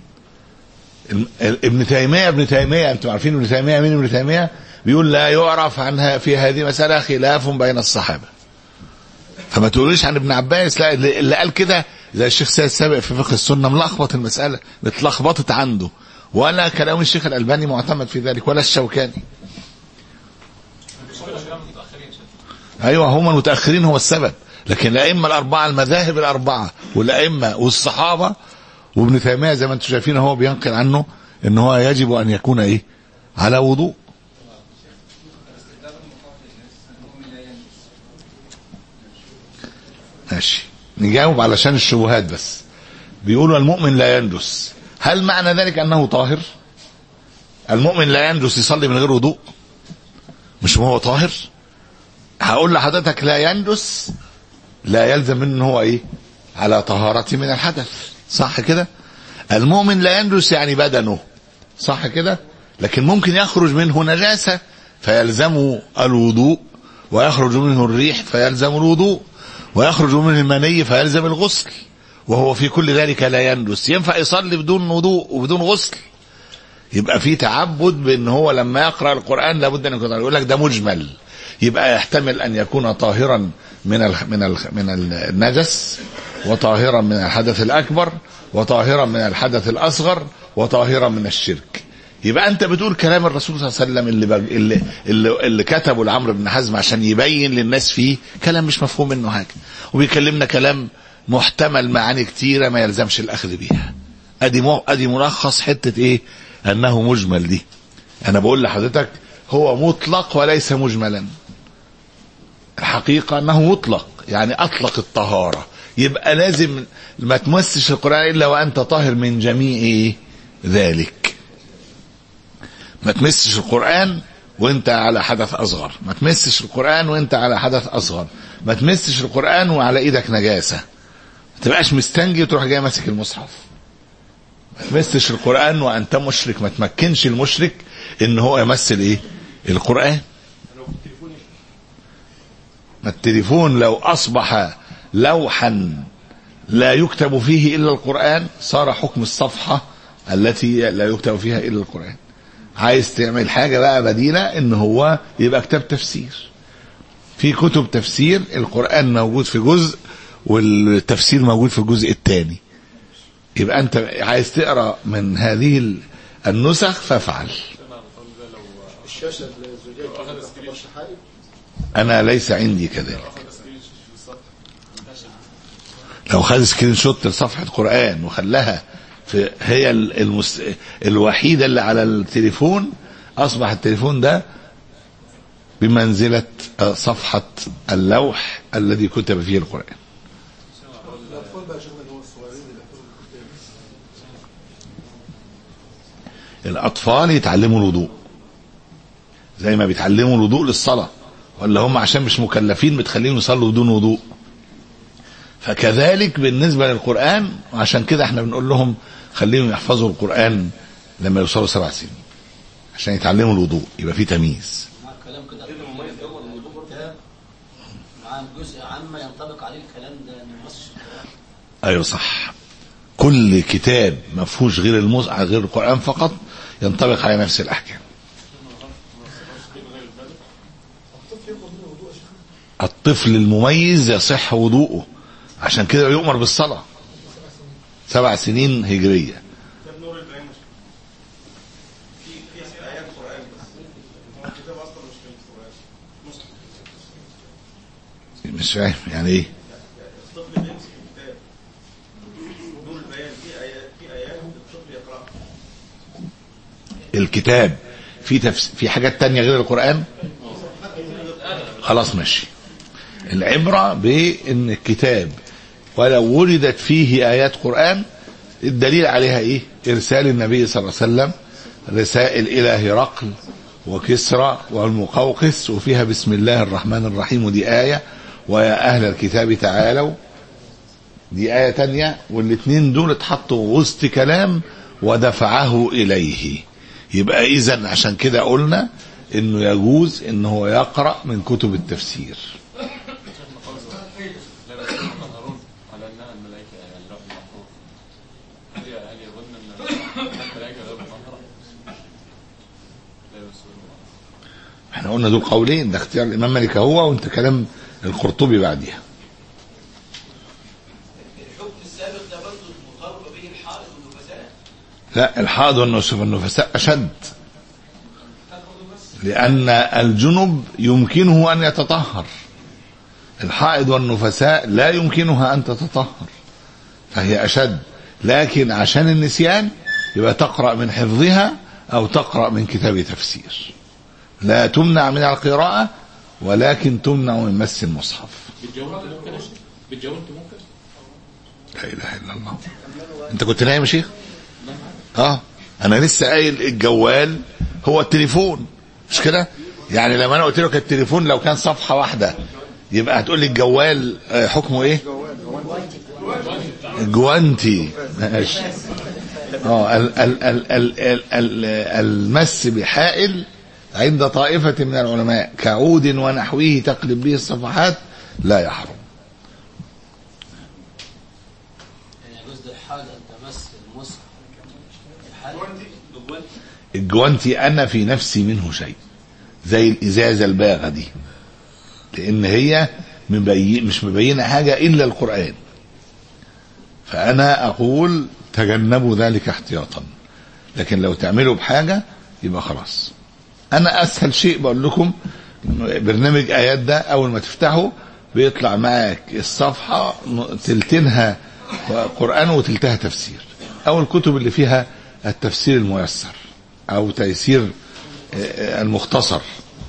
ابن تيمية ابن تيمية انتم عارفين ابن تيمية مين؟ ابن تيمية بيقول لا يعرف عنها في هذه مسألة خلاف بين الصحابة. فما تقوليش عن ابن عباس، لا، اللي قال كده زي الشيخ سيد سابق في فقه السنة ملخبط المسألة، اتلخبطت عنده، ولا كلام الشيخ الألباني معتمد في ذلك ولا الشوكاني. ايوه هم المتأخرين هو السبب، لكن الأئمة الأربعة المذاهب الأربعة والأئمة والصحابة وابن تيمية زي ما انتم شايفين هو بينقل عنه ان هو يجب ان يكون ايه على وضوء. ماشي نجاوب علشان الشبهات بس. بيقولوا المؤمن لا ينجس، هل معنى ذلك انه طاهر؟ المؤمن لا ينجس يصلي من غير وضوء؟ مش هو طاهر؟ هقول لحضرتك لا ينجس لا يلزم منه هو ايه على طهارة من الحدث، صح كده؟ المؤمن لا ينجس يعني بدنه، صح كده؟ لكن ممكن يخرج منه نجاسة فيلزم الوضوء، ويخرج منه الريح فيلزم الوضوء، ويخرج منه المني فيلزم الغسل، وهو في كل ذلك لا ينجس. ينفع يصلي بدون وضوء وبدون غسل؟ يبقى في تعبد بان هو لما يقرأ القرآن لابد ان يكون، يقول لك ده مجمل، يبقى يحتمل ان يكون طاهرا من ال من ال من النجس، وطاهرا من الحدث الاكبر، وطاهرا من الحدث الاصغر، وطاهرا من الشرك. يبقى انت بتقول كلام الرسول صلى الله عليه وسلم اللي اللي اللي, اللي كتبه لعمرو بن حزم عشان يبين للناس فيه كلام مش مفهوم منه حاجه، وبيكلمنا كلام محتمل معاني كتيره ما يلزمش الاخذ بيها. ادي مو ادي ملخص حته ايه انه مجمل دي. انا بقول لحضرتك هو مطلق وليس مجملا. الحقيقه انه مطلق يعني اطلق الطهاره، يبقى لازم ما تمسش القرآن إلا وأنت طاهر من جميع ذلك. ما تمسش القرآن وانت على حدث أصغر، ما تمسش القرآن وانت على حدث أصغر، ما تمسش القرآن وعلى إيدك نجاسة، ما تبقاش مستنجي وتروح جاي ماسك المصحف. ما تمسش القرآن وأنت مشرك، ما تمكنش المشرك إن هو يمثل إيه القرآن. ما التليفون لو أصبح لوحا لا يكتب فيه إلا القرآن صار حكم الصفحة التي لا يكتب فيها إلا القرآن. عايز تعمل حاجة بقى بديلة، إن هو يبقى كتاب تفسير. في كتب تفسير القرآن موجود في جزء والتفسير موجود في الجزء الثاني، يبقى أنت عايز تقرأ من هذه النسخ فافعل. أنا ليس عندي كذلك. لو خد سكرين شوت لصفحة قرآن وخلاها في هي المس... الوحيدة اللي على التليفون، أصبح التليفون ده بمنزلة صفحة اللوح الذي كتب فيه القرآن. الأطفال يتعلموا الوضوء زي ما بيتعلموا الوضوء للصلاة، ولا هم عشان مش مكلفين بتخليهم يصلوا بدون وضوء؟ فكذلك بالنسبة للقرآن، وعشان كده احنا بنقول لهم خليهم يحفظوا القرآن لما يوصلوا سبع سنين عشان يتعلموا الوضوء، يبقى في تمييز. مع الكلام كده مع جزء عامة ينطبق عليه الكلام ده من نص. ايوه صح، كل كتاب ما فيهوش غير المص... غير القرآن فقط ينطبق على نفس الأحكام. الطفل المميز يصح وضوءه، عشان كده يؤمر بالصلاة سبع سنين هجرية. مش فاهم يعني ايه؟ الكتاب في تفس... في حاجات تانية غير القرآن؟ خلاص ماشي. العبرة بأن الكتاب ولو ولدت فيه آيات قرآن، الدليل عليها ايه؟ ارسال النبي صلى الله عليه وسلم رسائل الى هرقل وكسرى والمقوقس، وفيها بسم الله الرحمن الرحيم، ودي آية، ويا أهل الكتاب تعالوا دي آية تانية، والاثنين دول اتحطوا وسط كلام ودفعه إليه. يبقى إذن عشان كده قلنا إنه يجوز إنه هو يقرأ من كتب التفسير. احنا قلنا دول قولين، ده اختيار الإمام مالك هو، وانت كلام القرطبي بعديها. الحكم السابق ده برضه مطالب به الحائض والنفساء؟ لا، الحائض والنفساء أشد، لأن الجنب يمكنه أن يتطهر، الحائض والنفساء لا يمكنها أن تتطهر، فهي أشد. لكن عشان النسيان يبقى تقرأ من حفظها أو تقرأ من كتاب تفسير، لا تمنع من القراءة ولكن تمنع من مس المصحف. بالجوانت ممكن يا شيخ؟ بالجوانت ممكن؟ لا إله إلا الله. أنت كنت نايم يا شيخ؟ اه انا لسه قايل الجوال هو التليفون، مش كده؟ يعني لما انا قلت لك التليفون لو كان صفحه واحده يبقى هتقول لي الجوال حكمه ايه؟ الجوانتي. ماشي. اه ال ال ال ال ال ال المس بحائل عند طائفه من العلماء كعود ونحوه تقلب به الصفحات لا يحرم. الجوانتي انا في نفسي منه شيء زي الازازه الباغه دي، لان هي مبين مش مبينه حاجه الا القران، فانا اقول تجنبوا ذلك احتياطا، لكن لو تعملوا بحاجه يبقى خلاص. انا اسهل شيء بقول لكم برنامج ايات ده اول ما تفتحه بيطلع معاك الصفحه تلتينها قران وتلتها تفسير، او الكتب اللي فيها التفسير الميسر او تيسير المختصر.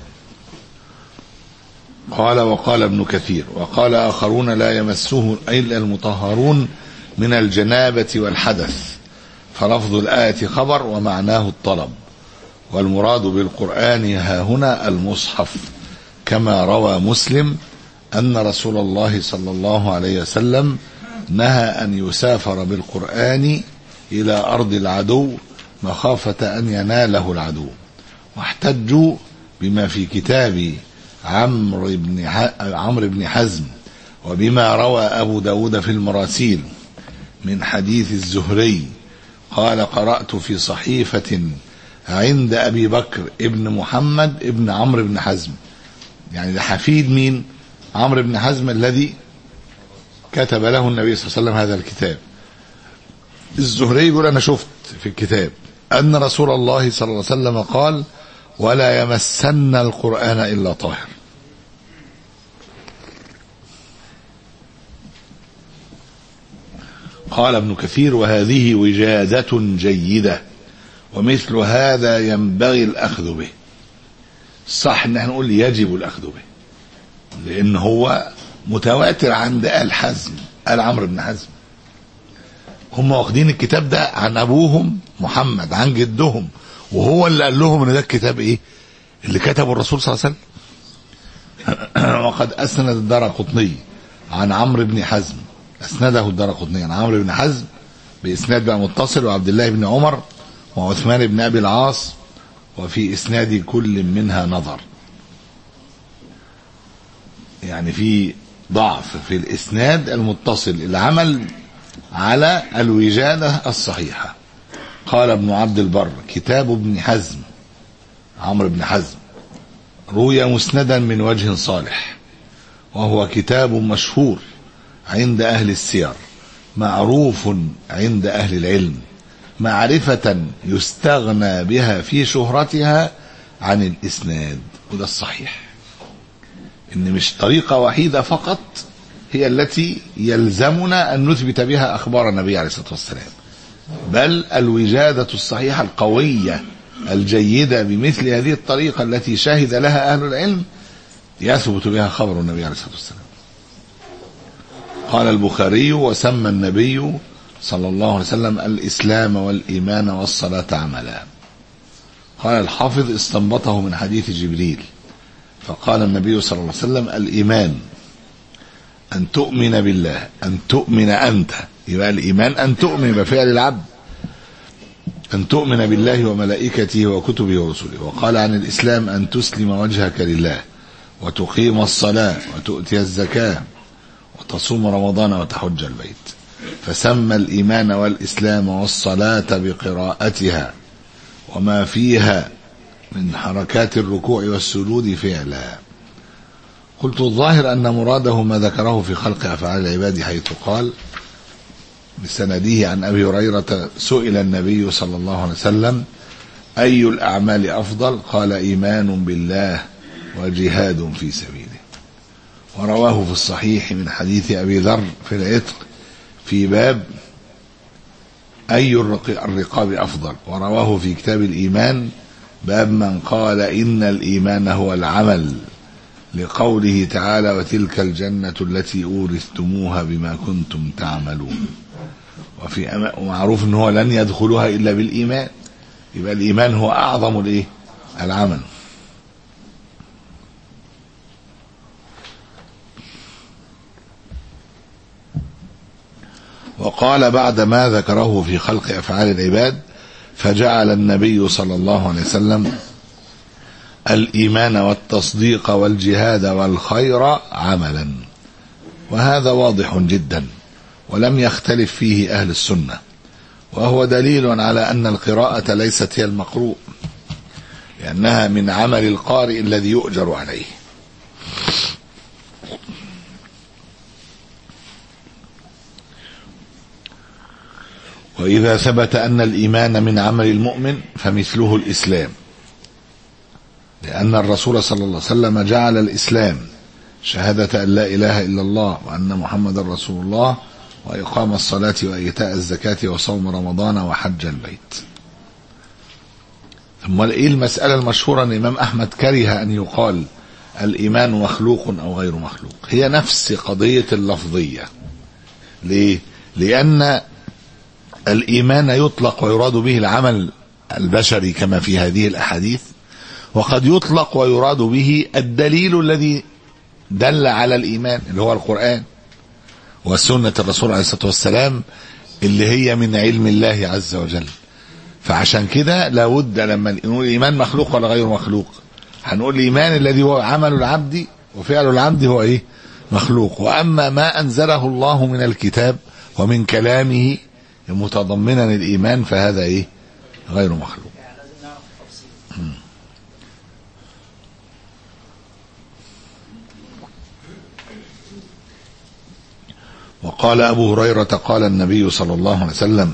قال وقال ابن كثير وقال آخرون لا يمسه إلا المطهرون من الجنابة والحدث، فلفظ الآية خبر ومعناه الطلب، والمراد بالقرآن ها هنا المصحف، كما روى مسلم أن رسول الله صلى الله عليه وسلم نهى أن يسافر بالقرآن إلى أرض العدو مخافة أن يناله العدو، واحتجوا بما في كتاب عمرو بن عمرو بن حزم وبما روى أبو داود في المراسيل من حديث الزهري قال قرأت في صحيفة عند أبي بكر ابن محمد ابن عمرو بن حزم، يعني ده حفيد مين؟ عمرو بن حزم الذي كتب له النبي صلى الله عليه وسلم هذا الكتاب. الزهري يقول أنا شفت في الكتاب أن رسول الله صلى الله عليه وسلم قال ولا يمسن القرآن إلا طاهر. قال ابن كثير وهذه وجادة جيدة ومثل هذا ينبغي الأخذ به. صح ان احنا نقول يجب الأخذ به لأن هو متواتر عند آل حزم، آل عمرو بن حزم، هم واخدين الكتاب ده عن أبوهم محمد عن جدهم، وهو اللي قال لهم ان ده الكتاب ايه اللي كتبه الرسول صلى الله عليه وسلم. وقد أسند الدارقطني عن عمرو بن حزم، أسنده الدارقطني عن عمرو بن حزم بإسناد بقى متصل، وعبد الله بن عمر وعثمان بن أبي العاص، وفي إسناد كل منها نظر. يعني في ضعف في الإسناد المتصل، العمل على الوجادة الصحيحة. قال ابن عبد البر كتاب ابن حزم عمرو بن حزم روي مسندا من وجه صالح، وهو كتاب مشهور عند أهل السير، معروف عند أهل العلم، معرفة يستغنى بها في شهرتها عن الإسناد. وده الصحيح، إن مش طريقة وحيدة فقط هي التي يلزمنا أن نثبت بها أخبار النبي عليه الصلاة والسلام، بل الوجادة الصحيحة القوية الجيدة بمثل هذه الطريقة التي شهد لها أهل العلم يثبت بها خبر النبي عليه الصلاة والسلام. قال البخاري وسمى النبي صلى الله عليه وسلم الإسلام والإيمان والصلاة عملا. قال الحافظ استنبطه من حديث جبريل، فقال النبي صلى الله عليه وسلم الإيمان أن تؤمن بالله، أن تؤمن أنت، يبقى الإيمان أن تؤمن بفعل العبد، أن تؤمن بالله وملائكته وكتبه ورسله. وقال عن الإسلام أن تسلم وجهك لله وتقيم الصلاة وتؤتي الزكاة وتصوم رمضان وتحج البيت. فسمى الإيمان والإسلام والصلاة بقراءتها وما فيها من حركات الركوع والسجود فعلا. قلت الظاهر أن مراده ما ذكره في خلق أفعال العباد، حيث قال بسنده عن أبي هريرة سئل النبي صلى الله عليه وسلم أي الأعمال أفضل؟ قال إيمان بالله وجهاد في سبيله. ورواه في الصحيح من حديث أبي ذر في العتق في باب أي الرقاب أفضل، ورواه في كتاب الإيمان باب من قال إن الإيمان هو العمل، لقوله تعالى وتلك الجنة التي أورثتموها بما كنتم تعملون. وفي معروف أنه هو لن يدخلها إلا بالإيمان، يبقى الإيمان هو أعظم الإيه؟ العمل. وقال بعد ما ذكره في خلق أفعال العباد فجعل النبي صلى الله عليه وسلم الإيمان والتصديق والجهاد والخير عملا، وهذا واضح جدا ولم يختلف فيه أهل السنة، وهو دليل على أن القراءة ليست هي المقروء، لأنها من عمل القارئ الذي يؤجر عليه. وإذا ثبت أن الإيمان من عمل المؤمن فمثله الإسلام، لأن الرسول صلى الله عليه وسلم جعل الإسلام شهادة أن لا إله إلا الله وأن محمد رسول الله وإقام الصلاة وإيتاء الزكاة وصوم رمضان وحج البيت. ثم إيه المسألة المشهورة أن الإمام أحمد كره أن يقال الإيمان مخلوق أو غير مخلوق، هي نفس قضية اللفظية. ليه؟ لأن الإيمان يطلق ويراد به العمل البشري كما في هذه الأحاديث، وقد يطلق ويراد به الدليل الذي دل على الإيمان اللي هو القرآن وسنة الرسول عليه الصلاة والسلام اللي هي من علم الله عز وجل. فعشان كده لابد لما نقول الإيمان مخلوق ولا غير مخلوق، هنقول الإيمان الذي هو عمل العبد وفعل العبد هو إيه؟ مخلوق. وأما ما أنزله الله من الكتاب ومن كلامه متضمنا الإيمان فهذا إيه غير مخلوق. وقال أبو هريرة قال النبي صلى الله عليه وسلم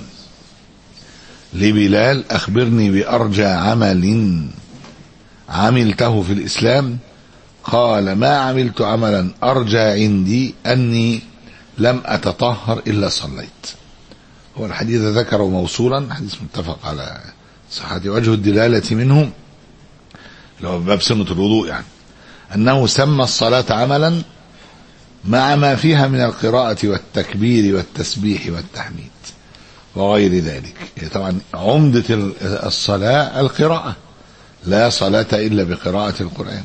لبلال أخبرني بأرجى عمل عملته في الإسلام، قال ما عملت عملا أرجى عندي أني لم أتطهر إلا صليت. هو الحديث ذكره موصولا، حديث متفق على صحة. وجه الدلالة منه لو باب سنة الوضوء يعني أنه سمى الصلاة عملا مع ما فيها من القراءة والتكبير والتسبيح والتحميد وغير ذلك. طبعا عمدة الصلاة القراءة، لا صلاة إلا بقراءة القرآن.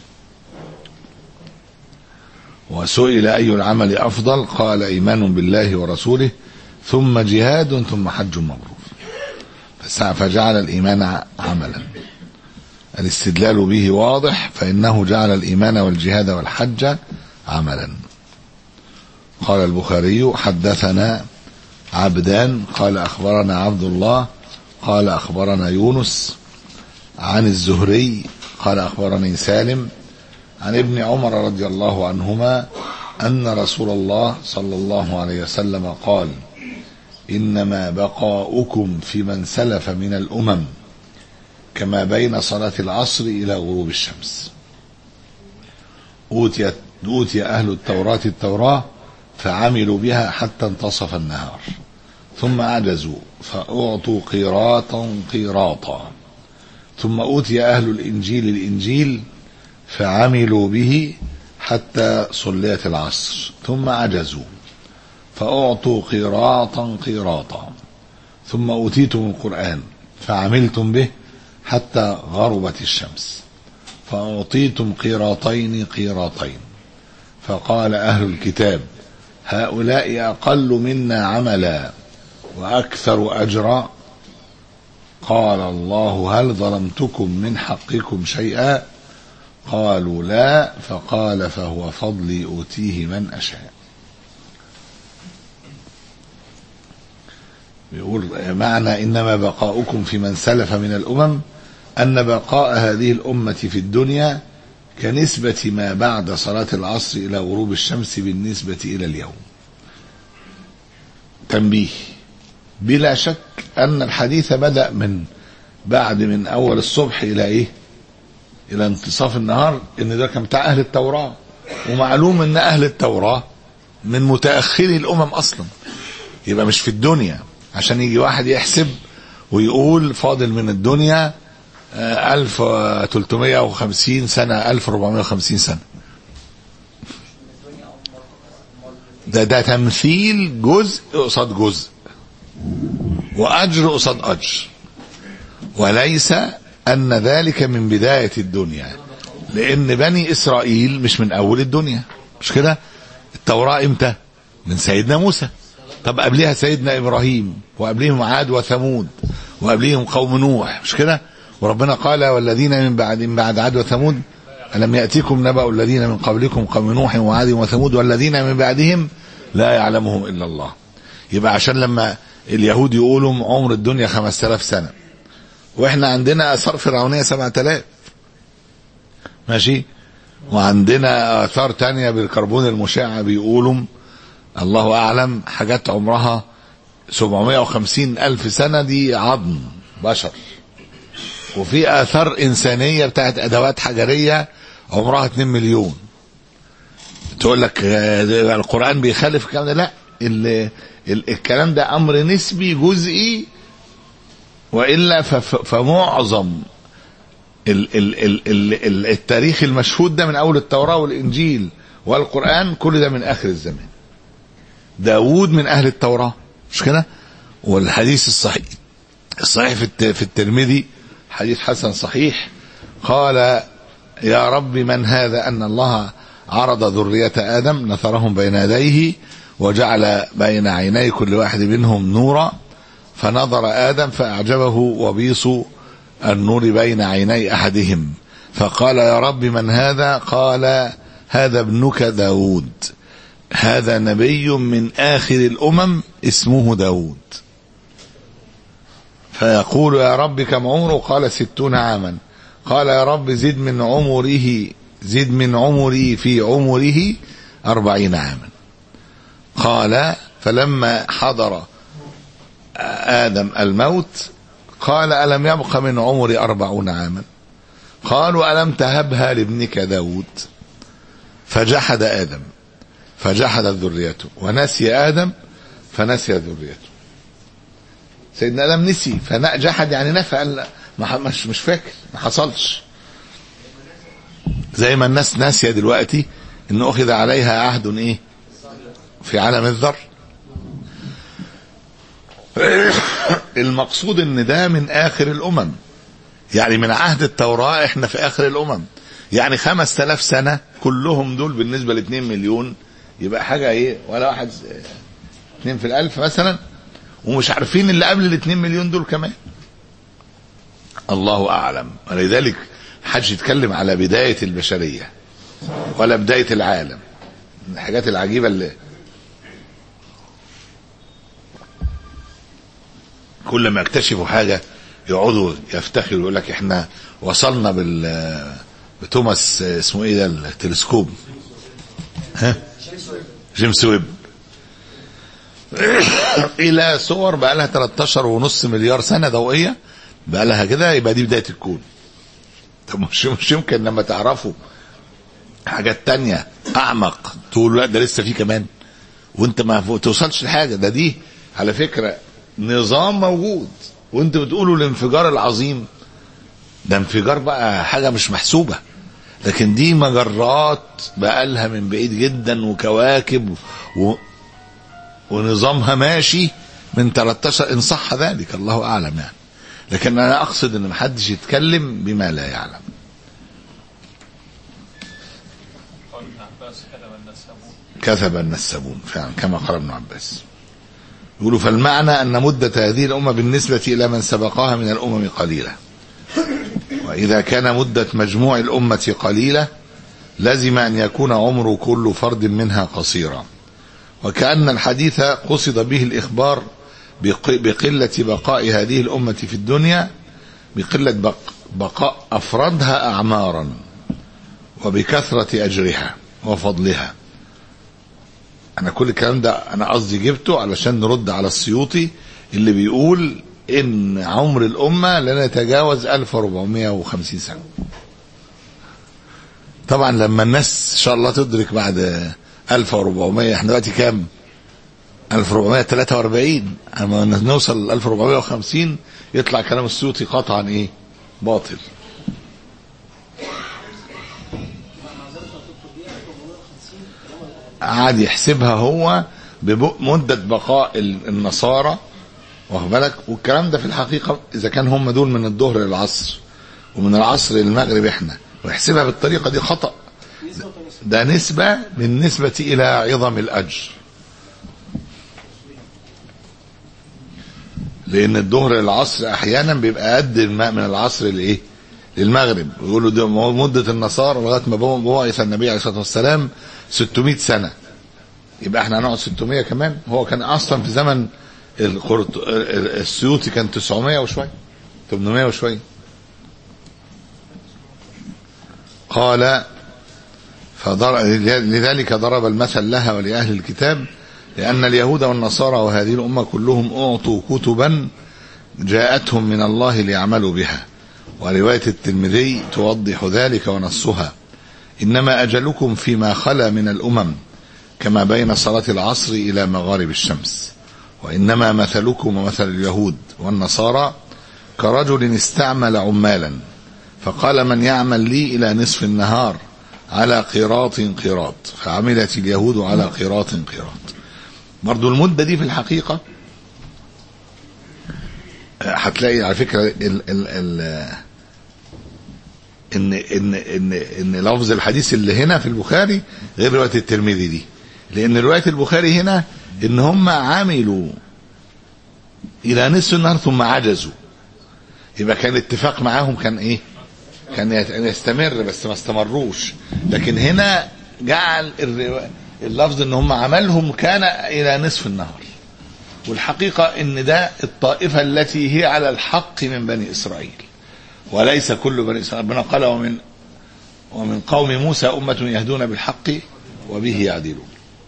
وسئل أي العمل أفضل قال إيمان بالله ورسوله ثم جهاد ثم حج مبرور، فجعل الإيمان عملا. الاستدلال به واضح، فإنه جعل الإيمان والجهاد والحج عملا. قال البخاري حدثنا عبدان قال أخبرنا عبد الله قال أخبرنا يونس عن الزهري قال أخبرني سالم عن ابن عمر رضي الله عنهما أن رسول الله صلى الله عليه وسلم قال إنما بقاؤكم في من سلف من الأمم كما بين صلاة العصر إلى غروب الشمس. أوتي, أوتي أهل التوراة التوراة فعملوا بها حتى انتصف النهار ثم عجزوا فأعطوا قيراطا قيراطا، ثم أوتي أهل الإنجيل الإنجيل فعملوا به حتى صليت العصر ثم عجزوا فأعطوا قيراطا قيراطا، ثم أوتيتم القرآن فعملتم به حتى غربت الشمس فأعطيتم قيراطين قيراطين. فقال أهل الكتاب هؤلاء أقل منا عملا وأكثر أجرا. قال الله هل ظلمتكم من حقكم شيئا؟ قالوا لا. فقال فهو فضلي أوتيه من أشاء. بيقول معنى إنما بقاؤكم في من سلف من الأمم أن بقاء هذه الأمة في الدنيا كنسبة ما بعد صلاة العصر إلى غروب الشمس بالنسبة إلى اليوم. تنبيه: بلا شك أن الحديث بدأ من بعد من أول الصبح إلى إيه؟ إلى انتصاف النهار، إن ده كان بتاع أهل التوراة، ومعلوم إن أهل التوراة من متأخري الأمم أصلا، يبقى مش في الدنيا عشان يجي واحد يحسب ويقول فاضل من الدنيا ألف وثلاثمائة وخمسين سنة ألف وأربعمائة وخمسين سنة. ده ده تمثيل جزء قصاد جزء وأجر قصاد أجر، وليس أن ذلك من بداية الدنيا، لأن بني إسرائيل مش من أول الدنيا، مش كده؟ التوراة إمتى؟ من سيدنا موسى. طب قبلها سيدنا إبراهيم، وقبلهم عاد وثمود، وقبلهم قوم نوح، مش كده؟ وربنا قال والذين من بعد من بعد عاد وثمود ألم يأتيكم نبأ الذين من قبلكم قوم نوح وعاد وثمود والذين من بعدهم لا يعلمهم إلا الله. يبقى عشان لما اليهود يقولوا عمر الدنيا خمسة آلاف سنة واحنا عندنا آثار فرعونية سبعة آلاف، ماشي، وعندنا آثار تانية بالكربون المشع بيقولوا الله أعلم حاجات عمرها سبعمائة وخمسين ألف سنة، دي عظم بشر. وفي آثار إنسانية بتاعت أدوات حجرية عمرها اتنين مليون. تقول لك القرآن بيخالف الكلام ده؟ لا، الكلام ده أمر نسبي جزئي، وإلا فمعظم التاريخ المشهود ده من أول التوراة والإنجيل والقرآن كل ده من آخر الزمان. داود من أهل التوراة، مش كده؟ والحديث الصحيح الصحيح في الترمذي حديث حسن صحيح قال يا رب من هذا؟ أن الله عرض ذرية آدم نثرهم بين يديه وجعل بين عيني كل واحد منهم نورا، فنظر آدم فأعجبه وبيص النور بين عيني أحدهم، فقال يا رب من هذا؟ قال هذا ابنك داود، هذا نبي من آخر الأمم اسمه داود. فيقول يا رب كم عمره؟ قال ستون عاما. قال يا رب زد من عمره زد من عمري في عمره أربعين عاما. قال فلما حضر آدم الموت قال ألم يبق من عمري أربعون عاما؟ قالوا ألم تهبها لابنك داود؟ فجحد آدم فجحدت ذريته، ونسي آدم فنسي ذريته. سيدنا آدم نسي فجحد يعني نفى، قال مش مش فاكر، ما حصلش. زي ما الناس ناسيه دلوقتي ان اخذ عليها عهد ايه في عالم الذر. المقصود ان ده من اخر الامم، يعني من عهد التوراة احنا في اخر الامم، يعني خمس تلاف سنة كلهم دول بالنسبة لاتنين مليون يبقى حاجة ايه، ولا واحد اتنين في الالف مثلا، ومش عارفين اللي قبل الاتنين مليون دول كمان. الله اعلم. ولذلك حدش يتكلم على بداية البشرية ولا بداية العالم. من الحاجات العجيبة اللي كل ما يكتشفوا حاجة يقعدوا يفتخروا يقول لك احنا وصلنا بال بتوماس اسمه ايه ده التلسكوب، ها جيمس ويب، الى صور بقى لها تلتاشر ونص مليار سنة ضوئية بقى لها كده، يبقى دي بداية الكون. طب مش مش يمكن لما تعرفوا حاجات تانية اعمق تقولوا لا ده لسه في كمان وانت ما توصلش لحاجة؟ ده دي على فكرة نظام موجود وانت بتقولوا الانفجار العظيم ده انفجار بقى حاجة مش محسوبة، لكن دي مجرات بقالها من بعيد جدا وكواكب و... ونظامها ماشي من تلتاشر ان صح ذلك، الله اعلم يعني. لكن انا اقصد ان محدش يتكلم بما لا يعلم. كذب النسابون فعلا كما قال ابن عباس. يقولوا فالمعنى ان مدة هذه الامة بالنسبة الى من سبقها من الامم قليلة، واذا كان مدة مجموع الامة قليلة لازم ان يكون عمر كل فرد منها قصيرا، وكأن الحديث قصد به الاخبار بقلة بقاء هذه الامة في الدنيا، بقلة بقاء افرادها اعمارا، وبكثرة اجرها وفضلها. انا كل الكلام ده انا قصدي جبته علشان نرد على السيوطي اللي بيقول ان عمر الامة لن يتجاوز ألف وأربعمائة وخمسين سنة. طبعا لما الناس ان شاء الله تدرك بعد ألف وأربعمائة، احنا دلوقتي كام؟ ألف وأربعمائة وثلاثة وأربعين، اما نوصل ل ألف وأربعمائة وخمسين يطلع كلام السيوطي قطعا ايه؟ باطل. عادي يحسبها هو بمدة بقاء النصارى واخد بالك، والكلام ده في الحقيقة إذا كان هم دول من الظهر للعصر ومن العصر للمغرب احنا، ويحسبها بالطريقة دي خطأ. ده نسبة بالنسبة إلى عظم الأجر، لأن الظهر للعصر أحيانا بيبقى قد الماء من العصر لإيه؟ للمغرب. ويقولوا ده مدة النصارى لغاية ما بعث النبي عليه الصلاة والسلام ستمائة سنة، يبقى احنا هنقعد ستمائة كمان. هو كان اصلا في زمن السيوطي كان تسعمائة وشوية ثمانمائة وشوية. قال لذلك ضرب المثل لها ولأهل الكتاب، لأن اليهود والنصارى وهذه الأمة كلهم أعطوا كتبا جاءتهم من الله ليعملوا بها. ورواية الترمذي توضح ذلك ونصها: إنما أجلكم فيما خلا من الأمم كما بين صلاة العصر إلى مغارب الشمس، وإنما مثلكم ومثل اليهود والنصارى كرجل استعمل عمالا فقال من يعمل لي إلى نصف النهار على قيراط قيراط، فعملت اليهود على قيراط قيراط. برضو المدة دي في الحقيقة هتلاقي على فكرة ال ال ال ان ان ان ان لفظ الحديث اللي هنا في البخاري غير روايه الترمذي دي، لان روايه البخاري هنا ان هم عملوا الى نصف النهار ثم عجزوا، يبقى كان الاتفاق معاهم كان ايه؟ كان يستمر بس ما استمروش. لكن هنا جعل اللفظ ان هم عملهم كان الى نصف النهار، والحقيقة ان ده الطائفة التي هي على الحق من بني اسرائيل، وليس كل بني اسرائيل. ربنا قال ومن ومن قوم موسى أمة يهدون بالحق وبه يعدلون.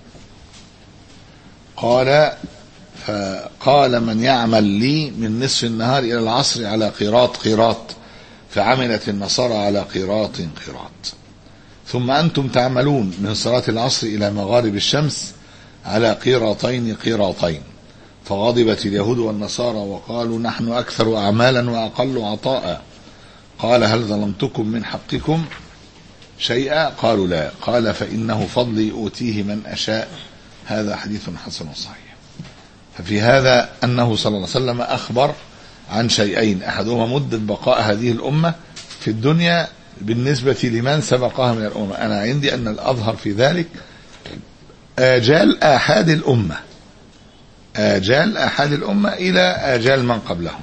قال فقال من يعمل لي من نصف النهار إلى العصر على قيراط قيراط، فعملت النصارى على قيراط قيراط، ثم أنتم تعملون من صلاة العصر إلى مغارب الشمس على قيراطين قيراطين، فغضبت اليهود والنصارى وقالوا نحن أكثر أعمالا وأقل عطاء. قال هل ظلمتكم من حقكم شيئا؟ قالوا لا. قال فإنه فضلي أوتيه من أشاء. هذا حديث حسن صحيح. ففي هذا أنه صلى الله عليه وسلم أخبر عن شيئين، أحدهما مدة بقاء هذه الأمة في الدنيا بالنسبة لمن سبقها من الأمة. أنا عندي أن الأظهر في ذلك آجال آحاد الأمة، آجال آحاد الأمة إلى آجال من قبلهم.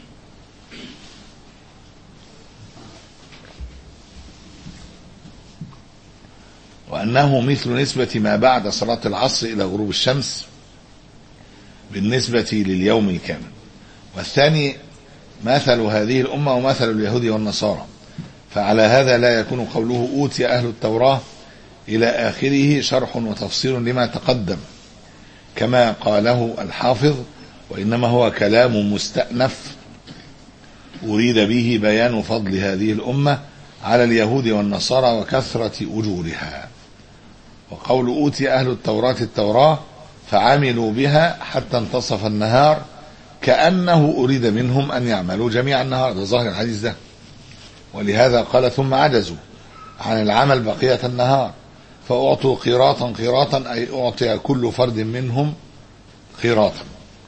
وأنه مثل نسبة ما بعد صلاة العصر إلى غروب الشمس بالنسبة لليوم الكامل. والثاني مثل هذه الأمة ومثل اليهود والنصارى. فعلى هذا لا يكون قوله أوتي أهل التوراة إلى آخره شرح وتفسير لما تقدم كما قاله الحافظ، وإنما هو كلام مستأنف أريد به بيان فضل هذه الأمة على اليهود والنصارى وكثرة أجورها. وقول أوتي أهل التوراة التوراة فعملوا بها حتى انتصف النهار كأنه أريد منهم أن يعملوا جميع النهار، ده ظاهر الحديث ده. ولهذا قال ثم عجزوا عن العمل بقية النهار فأعطوا قيراطا قيراطا، أي أعطي كل فرد منهم قيراطا.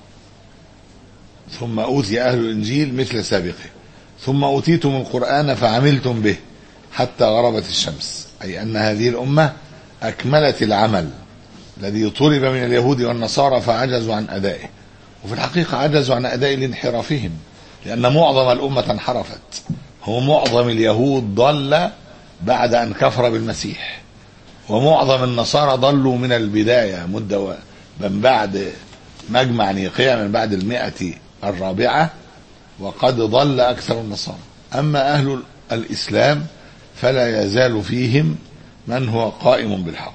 ثم أوتي أهل الإنجيل مثل سابقه. ثم أوتيتم القرآن فعملتم به حتى غربت الشمس، أي أن هذه الأمة أكملت العمل الذي طلب من اليهود والنصارى فعجزوا عن أدائه. وفي الحقيقة عجزوا عن أداء لانحرافهم، لأن معظم الأمة انحرفت. هو معظم اليهود ضل بعد أن كفر بالمسيح، ومعظم النصارى ضلوا من البداية مدة من بعد مجمع نيقيا من بعد المئة الرابعة، وقد ضل أكثر النصارى. أما أهل الإسلام فلا يزال فيهم من هو قائم بالحق.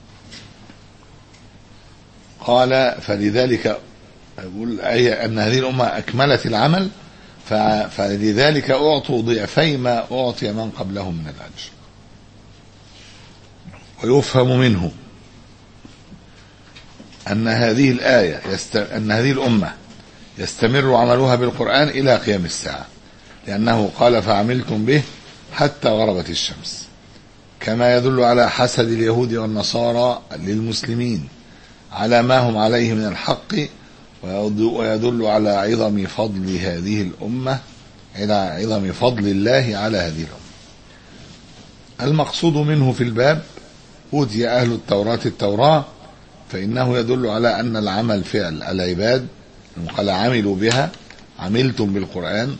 قال فلذلك أقول أي أن هذه الأمة أكملت العمل فلذلك أعطوا ضعفي ما أعطي من قبلهم من الأجر. ويفهم منه أن هذه الآية يست... أن هذه الأمة يستمر عملها بالقرآن إلى قيام الساعة، لأنه قال فعملتم به حتى غربت الشمس، كما يدل على حسد اليهود والنصارى للمسلمين على ما هم عليه من الحق، ويدل على عظم فضل هذه الأمة، على عظم فضل الله على هذه الأمة. المقصود منه في الباب أوتي أهل التوراة التوراة، فإنه يدل على أن العمل فعل العباد، قال عملوا بها، عملتم بالقرآن.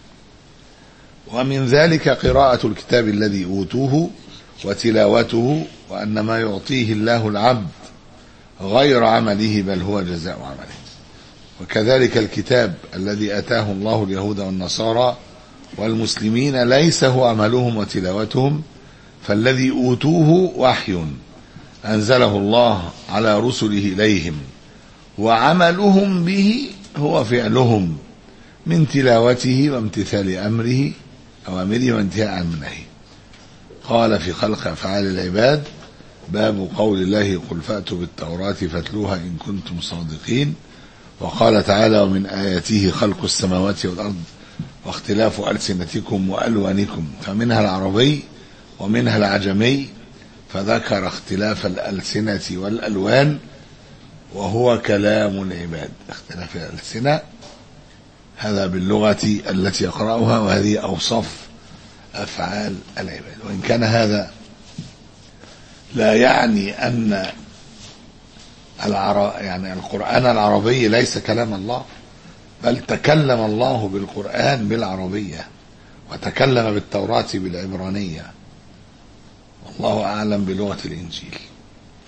ومن ذلك قراءة الكتاب الذي أوتوه وتلاوته، وأن ما يعطيه الله العبد غير عمله بل هو جزاء عمله. وكذلك الكتاب الذي أتاه الله اليهود والنصارى والمسلمين ليس هو عملهم وتلاوتهم، فالذي أوتوه وحي أنزله الله على رسله إليهم، وعملهم به هو فعلهم من تلاوته وامتثال أمره أوامره وانتهاء عن منهيه. قال في خلق أفعال العباد باب قول الله قل فأتوا بالتوراة فاتلوها إن كنتم صادقين. وقال تعالى ومن آياته خلق السماوات والأرض واختلاف ألسنتكم وألوانكم، فمنها العربي ومنها العجمي، فذكر اختلاف الألسنة والألوان وهو كلام العباد. اختلاف الألسنة هذا باللغة التي يقرأها، وهذه أوصاف أفعال العباد. وإن كان هذا لا يعني أن العر... يعني القرآن العربي ليس كلام الله، بل تكلم الله بالقرآن بالعربية وتكلم بالتوراة بالعبرانية، والله أعلم بلغة الإنجيل.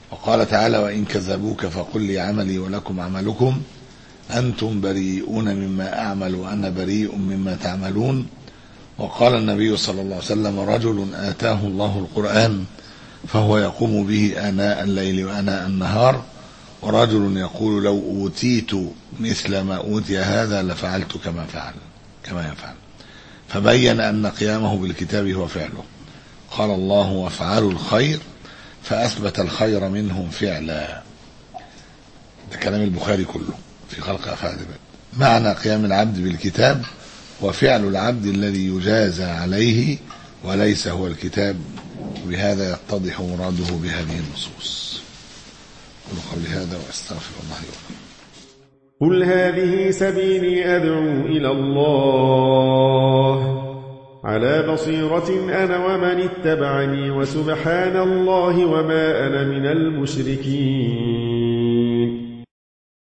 وقال تعالى وإن كذبوك فقل لي عملي ولكم عملكم أنتم بريئون مما أعمل وأنا بريء مما تعملون. وقال النبي صلى الله عليه وسلم رجل آتاه الله القرآن فهو يقوم به آناء الليل وآناء النهار، ورجل يقول لو أوتيت مثل ما أوتي هذا لفعلت كما فعل كما يفعل. فبين أن قيامه بالكتاب هو فعله. قال الله وافعلوا الخير، فأثبت الخير منهم فعلا. ده كلام البخاري كله في خلق أفعال العباد. معنى قيام العبد بالكتاب وفعل العبد الذي يجازى عليه وليس هو الكتاب. بهذا يتضح مراده بهذه النصوص. قولوا قولي هذا وأستغفر الله لي ولكم. قل هذه سبيلي أدعو إلى الله على بصيرة أنا ومن اتبعني وسبحان الله وما أنا من المشركين.